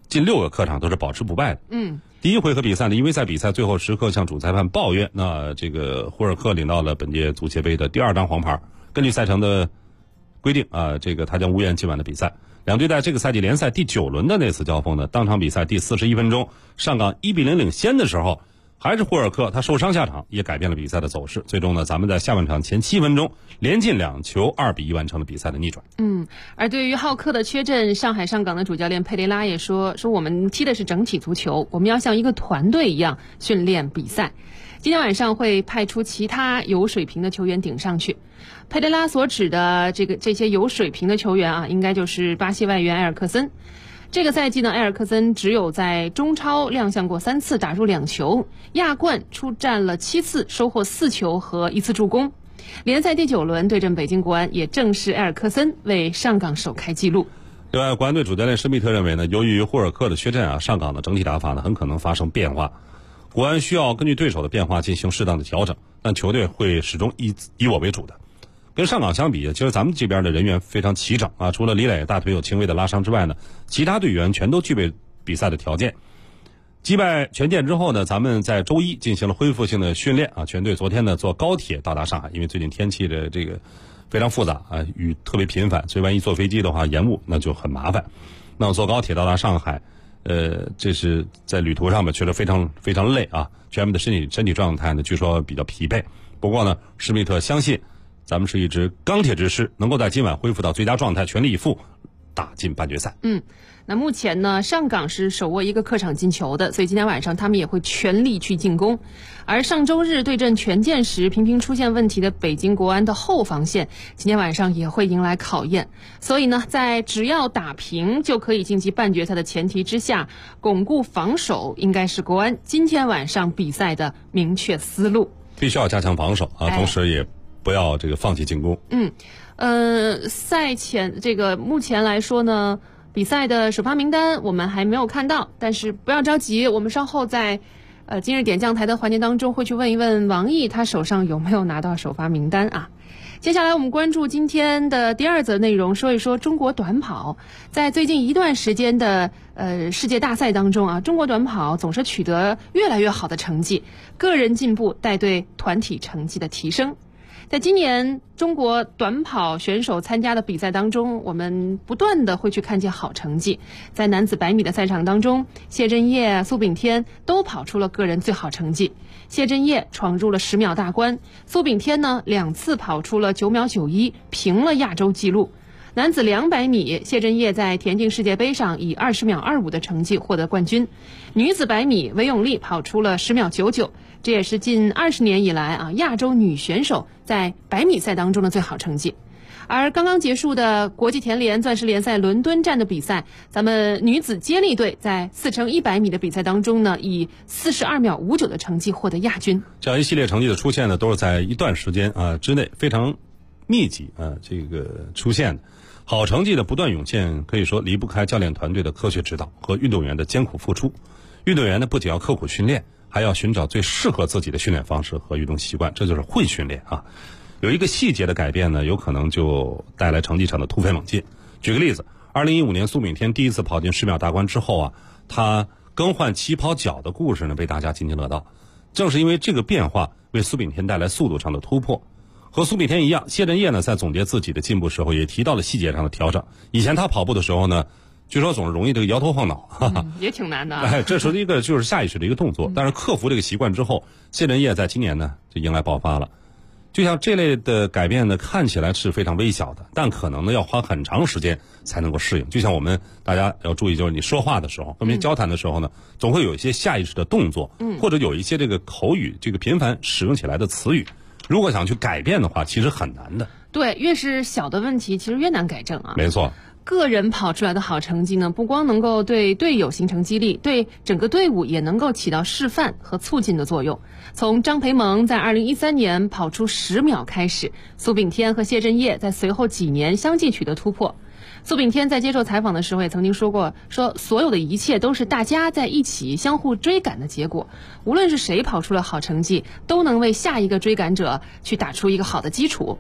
近6个客场都是保持不败的。第一回合比赛呢，因为在比赛最后时刻向主裁判抱怨，那这个胡尔克领到了本届足协杯的第2张黄牌。根据赛程的规定这个他将无缘今晚的比赛。两队在这个赛季联赛第9轮的那次交锋呢，当场比赛第41分钟，上港1-0领先的时候，还是胡尔克他受伤下场，也改变了比赛的走势。最终呢，咱们在下半场前7分钟连进2球，2-1完成了比赛的逆转。 而对于浩克的缺阵，上海上港的主教练佩雷拉也说我们踢的是整体足球，我们要像一个团队一样训练比赛。今天晚上会派出其他有水平的球员顶上去。佩雷拉所指的这些有水平的球员应该就是巴西外援埃尔克森。这个赛季呢，埃尔克森只有在中超亮相过3次，打入2球，亚冠出战了7次，收获4球和1次助攻。联赛第9轮对阵北京国安，也正是埃尔克森为上港首开纪录。 另外，国安队主教练施密特认为呢，由于霍尔克的缺阵上港的整体打法呢很可能发生变化，国安需要根据对手的变化进行适当的调整，但球队会始终以我为主的。跟上港相比，其实咱们这边的人员非常齐整除了李磊大腿有轻微的拉伤之外呢，其他队员全都具备比赛的条件。击败权健之后呢，咱们在周一进行了恢复性的训练全队昨天呢坐高铁到达上海，因为最近天气的这个非常复杂雨特别频繁，所以万一坐飞机的话延误那就很麻烦。那我坐高铁到达上海，这是在旅途上面确实非常非常累全部的身体状态呢据说比较疲惫。不过呢，施密特相信咱们是一支钢铁之师，能够在今晚恢复到最佳状态，全力以赴打进半决赛。 那目前呢，上港是手握一个客场进球的，所以今天晚上他们也会全力去进攻。而上周日对阵权健时频频出现问题的北京国安的后防线，今天晚上也会迎来考验。所以呢，在只要打平就可以晋级半决赛的前提之下，巩固防守应该是国安今天晚上比赛的明确思路。 必须要加强防守同时也不要放弃进攻。 赛前目前来说呢，比赛的首发名单我们还没有看到，但是不要着急，我们稍后在今日点将台的环节当中会去问一问王毅，他手上有没有拿到首发名单接下来我们关注今天的第2则内容，说一说中国短跑。在最近一段时间的世界大赛当中中国短跑总是取得越来越好的成绩，个人进步带队团体成绩的提升。在今年中国短跑选手参加的比赛当中，我们不断的会去看见好成绩。在男子100米的赛场当中，谢震业、苏炳添都跑出了个人最好成绩。谢震业闯入了10秒大关，苏炳添呢2次跑出了9秒91，平了亚洲纪录。男子200米，谢震业在田径世界杯上以20秒25的成绩获得冠军。女子100米，韦永丽跑出了10秒99，这也是近20年以来亚洲女选手在100米赛当中的最好成绩。而刚刚结束的国际田联钻石联赛伦敦站的比赛，咱们女子接力队在4×100米的比赛当中呢，以42秒59的成绩获得亚军。 这样一系列成绩的出现呢，都是在一段时间之内非常密集出现的。好成绩的不断涌现，可以说离不开教练团队的科学指导和运动员的艰苦付出。运动员呢，不仅要刻苦训练，还要寻找最适合自己的训练方式和运动习惯，这就是会训练有一个细节的改变呢，有可能就带来成绩上的突飞猛进。举个例子，2015年苏炳添第一次跑进10秒大关之后他更换起跑脚的故事呢，被大家津津乐道。正是因为这个变化，为苏炳添带来速度上的突破。和苏炳添一样，谢震业呢在总结自己的进步时候，也提到了细节上的调整。以前他跑步的时候呢，据说总是容易摇头晃脑， 也挺难的。 这是一个就是下意识的一个动作，但是克服这个习惯之后，谢震业在今年呢就迎来爆发了。就像这类的改变呢，看起来是非常微小的，但可能呢要花很长时间才能够适应。就像我们大家要注意，就是你说话的时候，和别人交谈的时候呢，总会有一些下意识的动作，或者有一些这个口语频繁使用起来的词语。如果想去改变的话，其实很难的。 对，越是小的问题，其实越难改正没错。 个人跑出来的好成绩呢，不光能够对队友形成激励，对整个队伍也能够起到示范和促进的作用。从张培萌在2013年跑出10秒开始，苏炳添和谢震业在随后几年相继取得突破。苏炳添在接受采访的时候也曾经说过，说所有的一切都是大家在一起相互追赶的结果，无论是谁跑出了好成绩，都能为下一个追赶者去打出一个好的基础。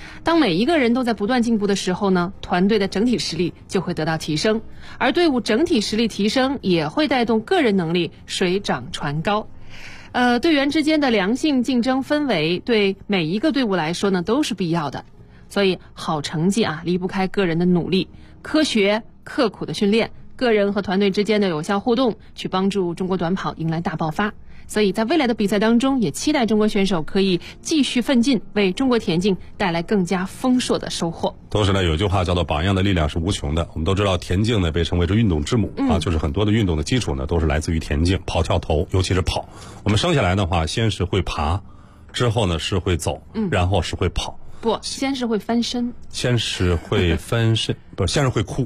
当每一个人都在不断进步的时候呢，团队的整体实力就会得到提升，而队伍整体实力提升也会带动个人能力水涨船高。队员之间的良性竞争氛围对每一个队伍来说呢都是必要的。所以好成绩离不开个人的努力、科学刻苦的训练、个人和团队之间的有效互动，去帮助中国短跑迎来大爆发。所以在未来的比赛当中，也期待中国选手可以继续奋进，为中国田径带来更加丰硕的收获。 同时呢，有句话叫做榜样的力量是无穷的。我们都知道田径呢被称为是运动之母就是很多的运动的基础呢都是来自于田径，跑跳投，尤其是跑。我们生下来的话，先是会爬，之后呢是会走，然后是会跑。 不，先是会翻身， 先是会翻身，不，先是会哭。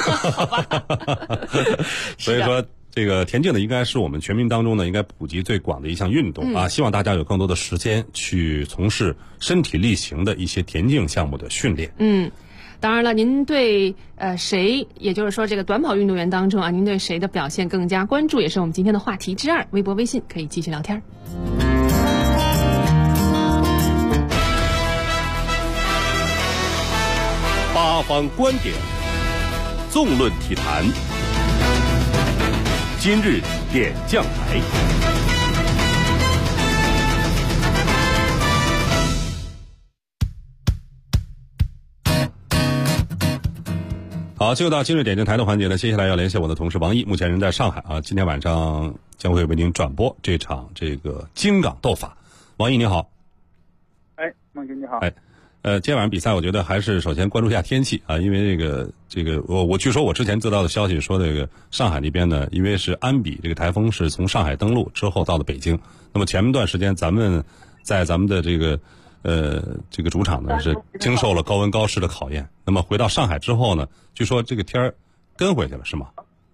所以说，这个田径呢，应该是我们全民当中呢，应该普及最广的一项运动希望大家有更多的时间去从事身体力行的一些田径项目的训练。 当然了，您对谁，也就是说这个短跑运动员当中您对谁的表现更加关注，也是我们今天的话题之二。微博、微信可以继续聊天。 八方观点，纵论体坛。今日点将台。 好，进入到今日点将台的环节呢，接下来要连线我的同事王毅，目前人在上海今天晚上将会为您转播这场这个京港斗法。王毅你好。 孟军你好。 今天晚上比赛，我觉得还是首先关注一下天气因为这个我据说我之前得到的消息说，这个上海那边呢，因为是安比这个台风是从上海登陆之后到了北京，那么前段时间咱们在咱们的这个主场呢是经受了高温高湿的考验，那么回到上海之后呢，据说这个天儿跟回去了，是吗？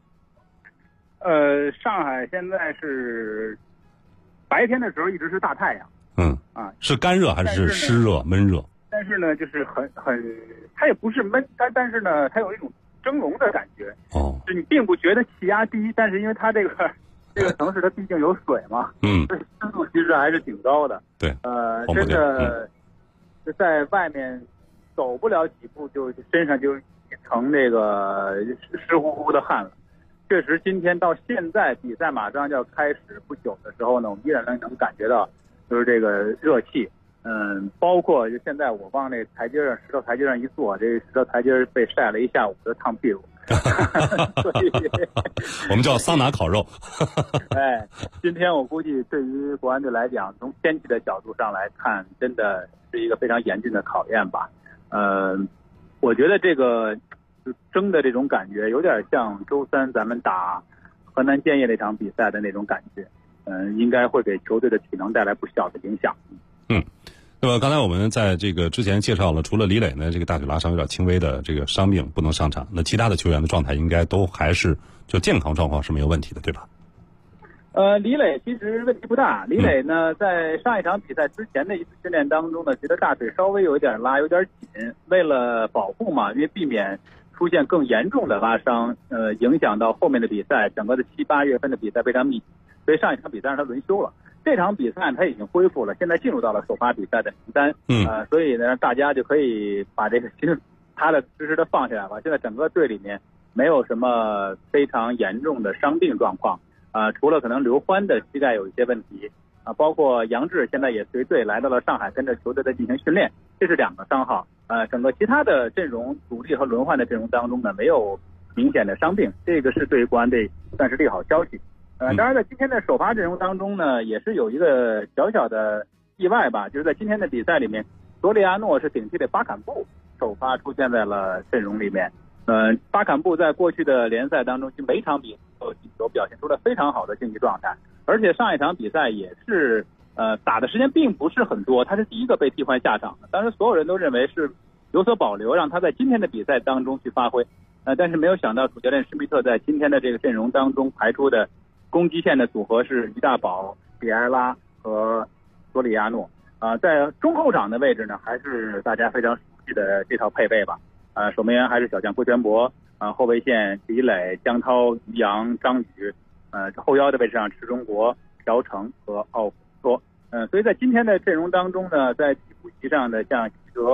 上海现在是白天的时候一直是大太阳， 是干热还是湿热闷热？ 但是呢，就是很，它也不是闷，但是呢，它有一种蒸笼的感觉。就你并不觉得气压低，但是因为它这个城市它毕竟有水嘛，所以湿度其实还是挺高的。 对， 真的在外面走不了几步，就身上就一层这个湿乎乎的汗了。确实，今天到现在比赛马上就要开始不久的时候呢，我们依然能感觉到就是这个热气。包括就现在我往那台阶上石头台阶上一坐，这石头台阶被晒了一下午的烫屁股。所以我们叫桑拿烤肉。 今天我估计对于国安队来讲，从天气的角度上来看，真的是一个非常严峻的考验吧。我觉得这个争的这种感觉有点像周三咱们打河南建业那场比赛的那种感觉。应该会给球队的体能带来不小的影响。 那么刚才我们在这个之前介绍了，除了李磊呢，这个大腿拉伤有点轻微的这个伤病不能上场，那其他的球员的状态应该都还是就健康状况是没有问题的，对吧？ 李磊其实问题不大。李磊呢，在上一场比赛之前的一次训练当中呢，觉得大腿稍微有点拉，有点紧。为了保护嘛，因为避免出现更严重的拉伤，影响到后面的比赛，整个的7、8月份的比赛非常密集，所以上一场比赛让他轮休了。这场比赛他已经恢复了，现在进入到了首发比赛的名单。所以呢，大家就可以把这个心踏踏实实的放下来了。现在整个队里面没有什么非常严重的伤病状况。除了可能刘欢的膝盖有一些问题包括杨志现在也随队来到了上海，跟着球队在进行训练，这是2个伤号。整个其他的阵容主力和轮换的阵容当中呢，没有明显的伤病，这个是对于国安队算是利好消息。当然在今天的首发阵容当中呢，也是有一个小小的意外吧，就是在今天的比赛里面，索里亚诺是顶替的巴坎布首发出现在了阵容里面。巴坎布在过去的联赛当中，其实每场比赛都表现出了非常好的竞技状态，而且上一场比赛也是打的时间并不是很多，他是第一个被替换下场的。当时所有人都认为是有所保留，让他在今天的比赛当中去发挥。但是没有想到主教练施密特在今天的这个阵容当中排出的攻击线的组合是于大宝、比埃拉和索里亚诺。在中后场的位置呢，还是大家非常熟悉的这套配备吧。守门员还是小将郭全博，后卫线李磊、江涛、于洋、张宇，后腰的位置上池中国、朴成和奥古托。所以在今天的阵容当中呢，在替补席上的像齐德、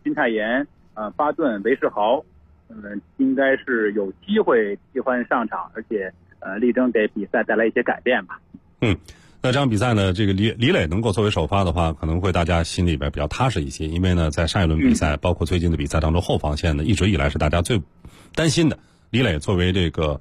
金泰妍、巴顿、韦世豪，应该是有机会替换上场，而且力争给比赛带来一些改变吧。 那这场比赛呢，这个李磊能够作为首发的话，可能会大家心里边比较踏实一些，因为呢，在上一轮比赛，包括最近的比赛当中，后防线呢一直以来是大家最担心的。李磊作为这个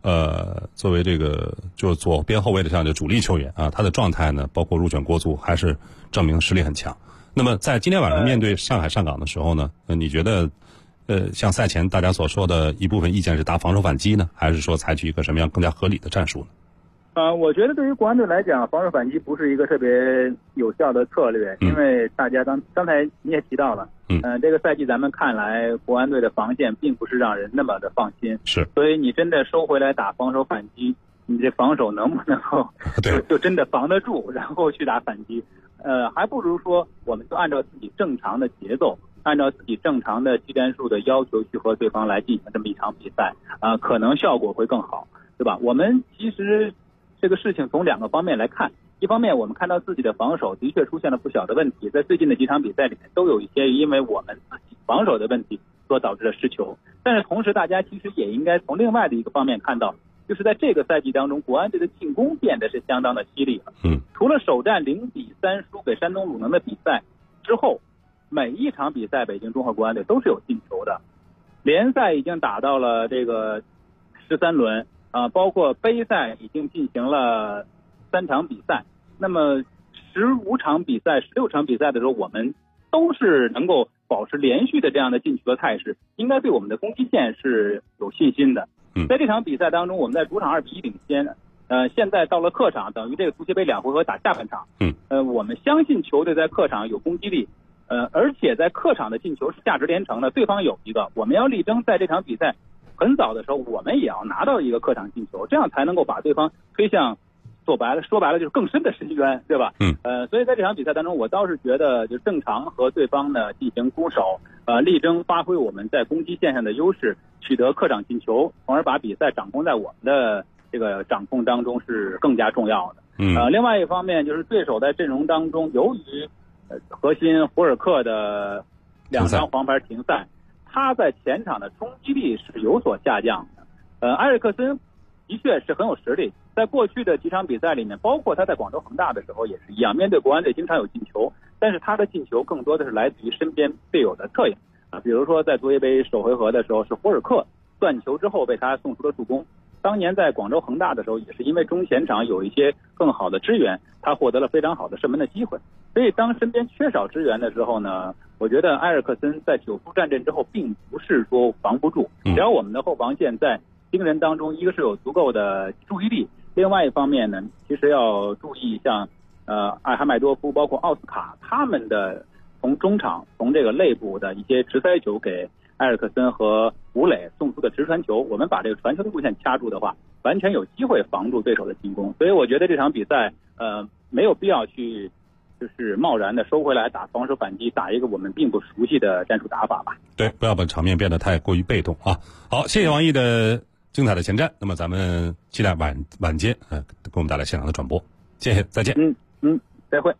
就是左边后卫的这样的主力球员啊，他的状态呢，包括入选国足，还是证明实力很强。那么在今天晚上面对上海上港的时候呢，你觉得像赛前大家所说的一部分意见是打防守反击呢，还是说采取一个什么样更加合理的战术呢？ 我觉得对于国安队来讲，防守反击不是一个特别有效的策略，因为大家刚才你也提到了，这个赛季咱们看来国安队的防线并不是让人那么的放心， 是， 所以你真的收回来打防守反击，你这防守能不能够就真的防得住，然后去打反击？还不如说我们就按照自己正常的节奏，按照自己正常的技战术的要求去和对方来进行这么一场比赛，可能效果会更好，对吧？我们其实这个事情从两个方面来看，一方面我们看到自己的防守的确出现了不小的问题，在最近的几场比赛里面都有一些因为我们自己防守的问题所导致的失球，但是同时大家其实也应该从另外的一个方面看到，就是在这个赛季当中，国安队的进攻变得是相当的犀利了。除了首战0-3输给山东鲁能的比赛之后，每一场比赛北京中赫国安队都是有进球的。联赛已经打到了这个13轮。包括杯赛已经进行了3场比赛，那么15场比赛、16场比赛的时候，我们都是能够保持连续的这样的进球的态势，应该对我们的攻击线是有信心的。在这场比赛当中，我们在主场2-1领先，现在到了客场，等于这个足协杯2回合打下半场，我们相信球队在客场有攻击力，而且在客场的进球是价值连城的，对方有一个，我们要力争在这场比赛很早的时候，我们也要拿到一个客场进球，这样才能够把对方推向说白了就是更深的深渊，对吧？所以在这场比赛当中，我倒是觉得就正常和对方呢进行攻守，力争发挥我们在攻击线上的优势，取得客场进球，从而把比赛掌控在我们的这个掌控当中是更加重要的。另外一方面就是对手在阵容当中，由于核心胡尔克的2张黄牌停赛，他在前场的冲击力是有所下降的。埃里克森的确是很有实力，在过去的几场比赛里面，包括他在广州恒大的时候也是一样，面对国安队经常有进球，但是他的进球更多的是来自于身边队友的策应比如说在足协杯首回合的时候，是胡尔克断球之后被他送出了助攻。当年在广州恒大的时候，也是因为中前场有一些更好的支援，他获得了非常好的射门的机会。所以当身边缺少支援的时候呢，我觉得埃尔克森在9出战阵之后，并不是说防不住，只要我们的后防线在盯人当中，一个是有足够的注意力，另外一方面呢，其实要注意像艾哈迈多夫包括奥斯卡他们的从中场从这个内部的一些直塞球给埃尔克森和吴磊送出的直传球，我们把这个传球的路线掐住的话，完全有机会防住对手的进攻。所以我觉得这场比赛没有必要去就是贸然的收回来打防守反击，打一个我们并不熟悉的战术打法吧。 对，不要把场面变得太过于被动啊。好，谢谢王毅的精彩的前瞻，那么咱们期待晚间给我们带来现场的转播。谢谢，再见。 再会。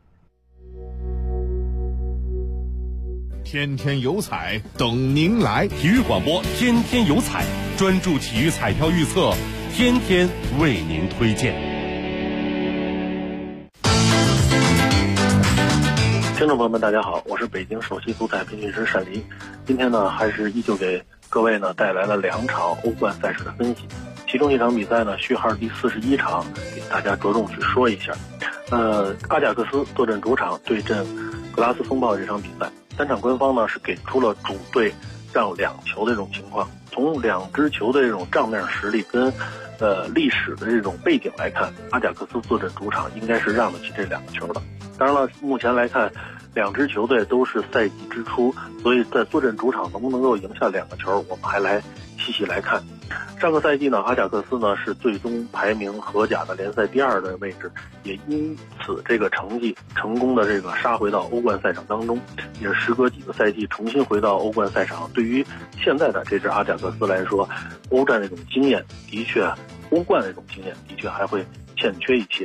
天天有彩等您来， 体育广播天天有彩，专注体育彩票预测，天天为您推荐。 听众朋友们，大家好，我是北京首席足彩培训师单林。今天呢，还是依旧给各位呢带来了2场欧冠赛事的分析。其中一场比赛呢，序号第41场，给大家着重去说一下。阿贾克斯坐镇主场对阵格拉斯风暴这场比赛，单场官方呢是给出了主队让2球的这种情况。从2支球的这种账面实力跟历史的这种背景来看，阿贾克斯坐镇主场应该是让得起这2个球的。当然了，目前来看2支球队都是赛季之初，所以在坐镇主场能不能够赢下2个球，我们还来细细来看。上个赛季呢，阿贾克斯呢是最终排名荷甲的联赛第2的位置，也因此这个成绩成功的这个杀回到欧冠赛场当中，也是时隔几个赛季重新回到欧冠赛场。对于现在的这支阿贾克斯来说，欧战那种经验的确，欧冠那种经验的确还会欠缺一些。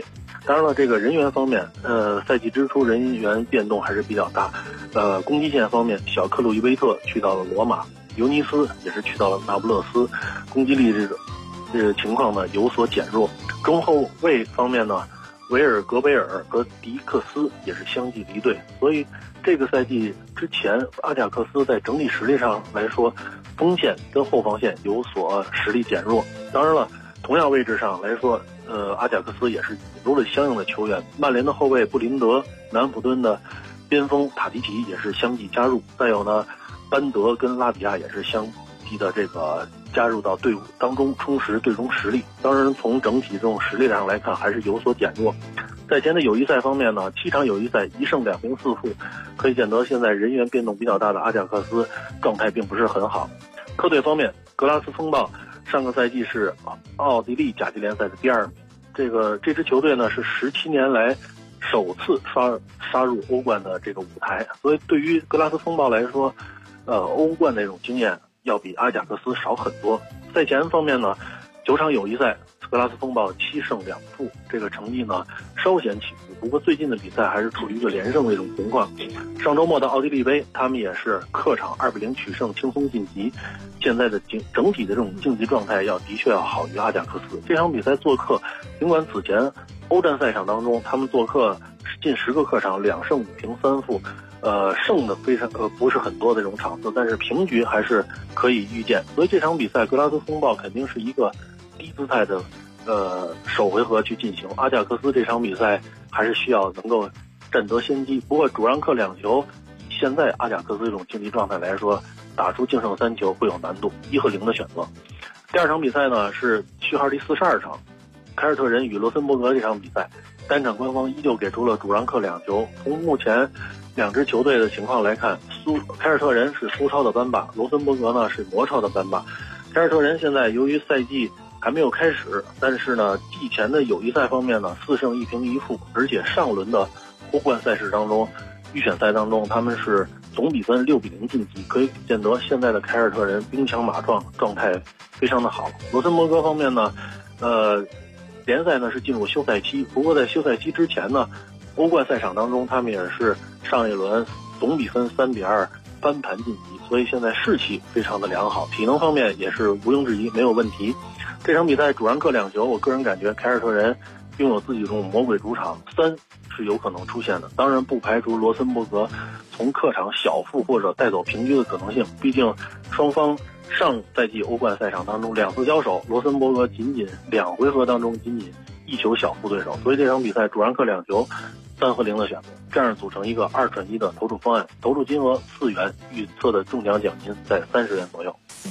当然了，这个人员方面，赛季之初人员变动还是比较大。攻击线方面，小克鲁伊维特去到了罗马，尤尼斯也是去到了那不勒斯，攻击力这个情况呢有所减弱。中后卫方面呢，维尔格贝尔和迪克斯也是相继离队，所以这个赛季之前，阿贾克斯在整体实力上来说，锋线跟后防线有所实力减弱。当然了，同样位置上来说，阿贾克斯也是引入了相应的球员，曼联的后卫布林德，南安普顿的边锋塔迪奇也是相继加入，再有呢，班德跟拉比亚也是相继的这个加入到队伍当中，充实队中实力。当然，从整体这种实力上来看，还是有所减弱。在前的友谊赛方面呢，7场友谊赛1胜2平4负，可以见得现在人员变动比较大的阿贾克斯状态并不是很好。客队方面，格拉斯风暴上个赛季是奥地利甲级联赛的第2名，这支球队呢是17年来首次杀入欧冠的这个舞台，所以对于格拉斯风暴来说，欧冠那种经验要比阿贾克斯少很多。赛前方面呢，9场友谊赛，格拉斯风暴7胜2负，这个成绩呢稍显起伏。不过最近的比赛还是处于一个连胜的一种情况。上周末的奥地利杯，他们也是客场2比0取胜，轻松晋级。现在的整体的这种竞技状态的确要好于阿贾克斯。这场比赛做客，尽管此前欧战赛场当中他们做客近10个客场2胜5平3负，胜的非常不是很多的这种场次，但是平局还是可以预见。所以这场比赛格拉斯风暴肯定是一个低姿态的首回合去进行。阿贾克斯这场比赛还是需要能够占得先机，不过主让客2球，以现在阿贾克斯这种竞技状态来说，打出净胜3球会有难度，1和0的选择。第2场比赛呢是序号第42场，凯尔特人与罗森伯格这场比赛，单场官方依旧给出了主让客2球。从目前2支球队的情况来看，凯尔特人是苏超的班霸，罗森伯格呢是魔超的班霸。凯尔特人现在由于赛季还没有开始，但是呢季前的友谊赛方面呢4胜1平1负，而且上轮的欧冠赛事当中，预选赛当中他们是总比分6比0晋级，可以见得现在的凯尔特人兵强马壮，状态非常的好。罗森伯格方面呢，联赛呢是进入休赛期，不过在休赛期之前呢，欧冠赛场当中他们也是上一轮总比分3比2翻盘晋级，所以现在士气非常的良好，体能方面也是毋庸置疑没有问题。这场比赛主让客2球，我个人感觉凯尔特人拥有自己这种魔鬼主场3是有可能出现的，当然不排除罗森伯格从客场小负或者带走平局的可能性，毕竟双方上赛季欧冠赛场当中2次交手，罗森伯格仅2回合当中仅1球小负对手，所以这场比赛主让客2球，3和0的选择，这样组成一个2转1的投注方案，投注金额4元，预测的中奖奖金在30元左右。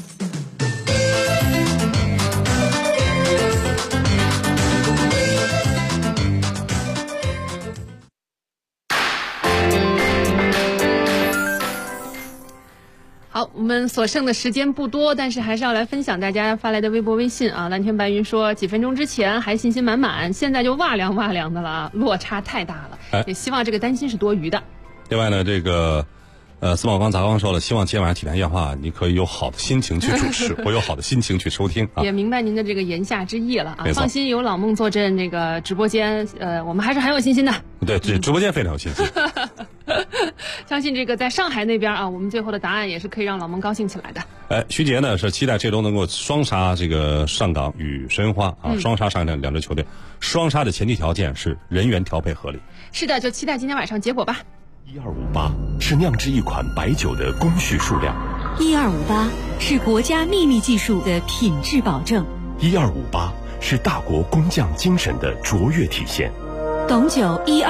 好，我们所剩的时间不多，但是还是要来分享大家发来的微博微信啊。蓝天白云说，几分钟之前还信心满满，现在就哇凉的了，落差太大了。也希望这个担心是多余的。 另外呢，这个司马光杂光说了，希望今天晚上体坛夜话你可以有好的心情去主持，我有好的心情去收听啊。 也明白您的这个言下之意了啊。放心，有老孟坐镇这个直播间，我们还是很有信心的。 对，这直播间非常有信心。 相信这个在上海那边啊，我们最后的答案也是可以让老孟高兴起来的。 徐杰呢是期待这周能够双杀这个上港与申花啊，双杀上港两支球队。双杀的前提条件是人员调配合理。 是的，就期待今天晚上结果吧。 1258是酿制一款白酒的工序数量 ，1258是国家秘密技术的品质保证 ，1258是大国工匠精神的卓越体现。 董酒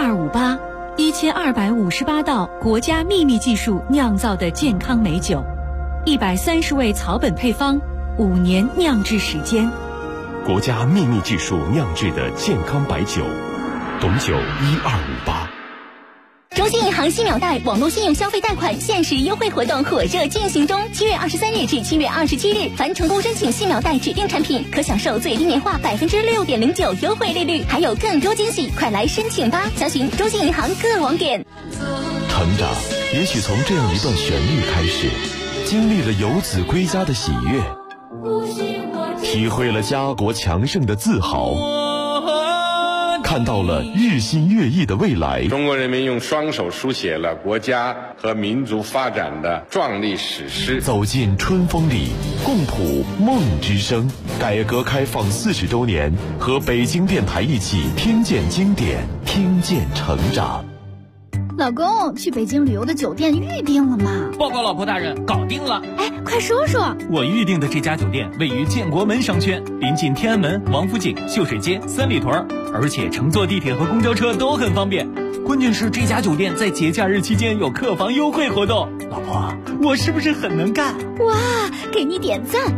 1258，1258道国家秘密技术酿造的健康美酒，130味草本配方，5年酿制时间。 国家秘密技术酿制的健康白酒，董酒1258。 中信银行新秒贷网络信用消费贷款限时优惠活动火热进行中，7月23日至7月27日，凡成功申请新秒贷指定产品，可享受最低年化6.09%优惠利率，还有更多惊喜，快来申请吧！详询中信银行各网点。 成长也许从这样一段旋律开始，经历了游子归家的喜悦，体会了家国强盛的自豪， 看到了日新月异的未来。 中国人民用双手书写了国家和民族发展的壮丽史诗。 走进春风里，共谱梦之声。改革开放40周年，和北京电台一起听见经典，听见成长。 老公，去北京旅游的酒店预定了吗？ 报告老婆大人，搞定了。 哎，快说说。 我预定的这家酒店位于建国门商圈，临近天安门、王府井、秀水街、三里屯，而且乘坐地铁和公交车都很方便。关键是这家酒店在节假日期间有客房优惠活动。老婆，我是不是很能干？ 哇，给你点赞。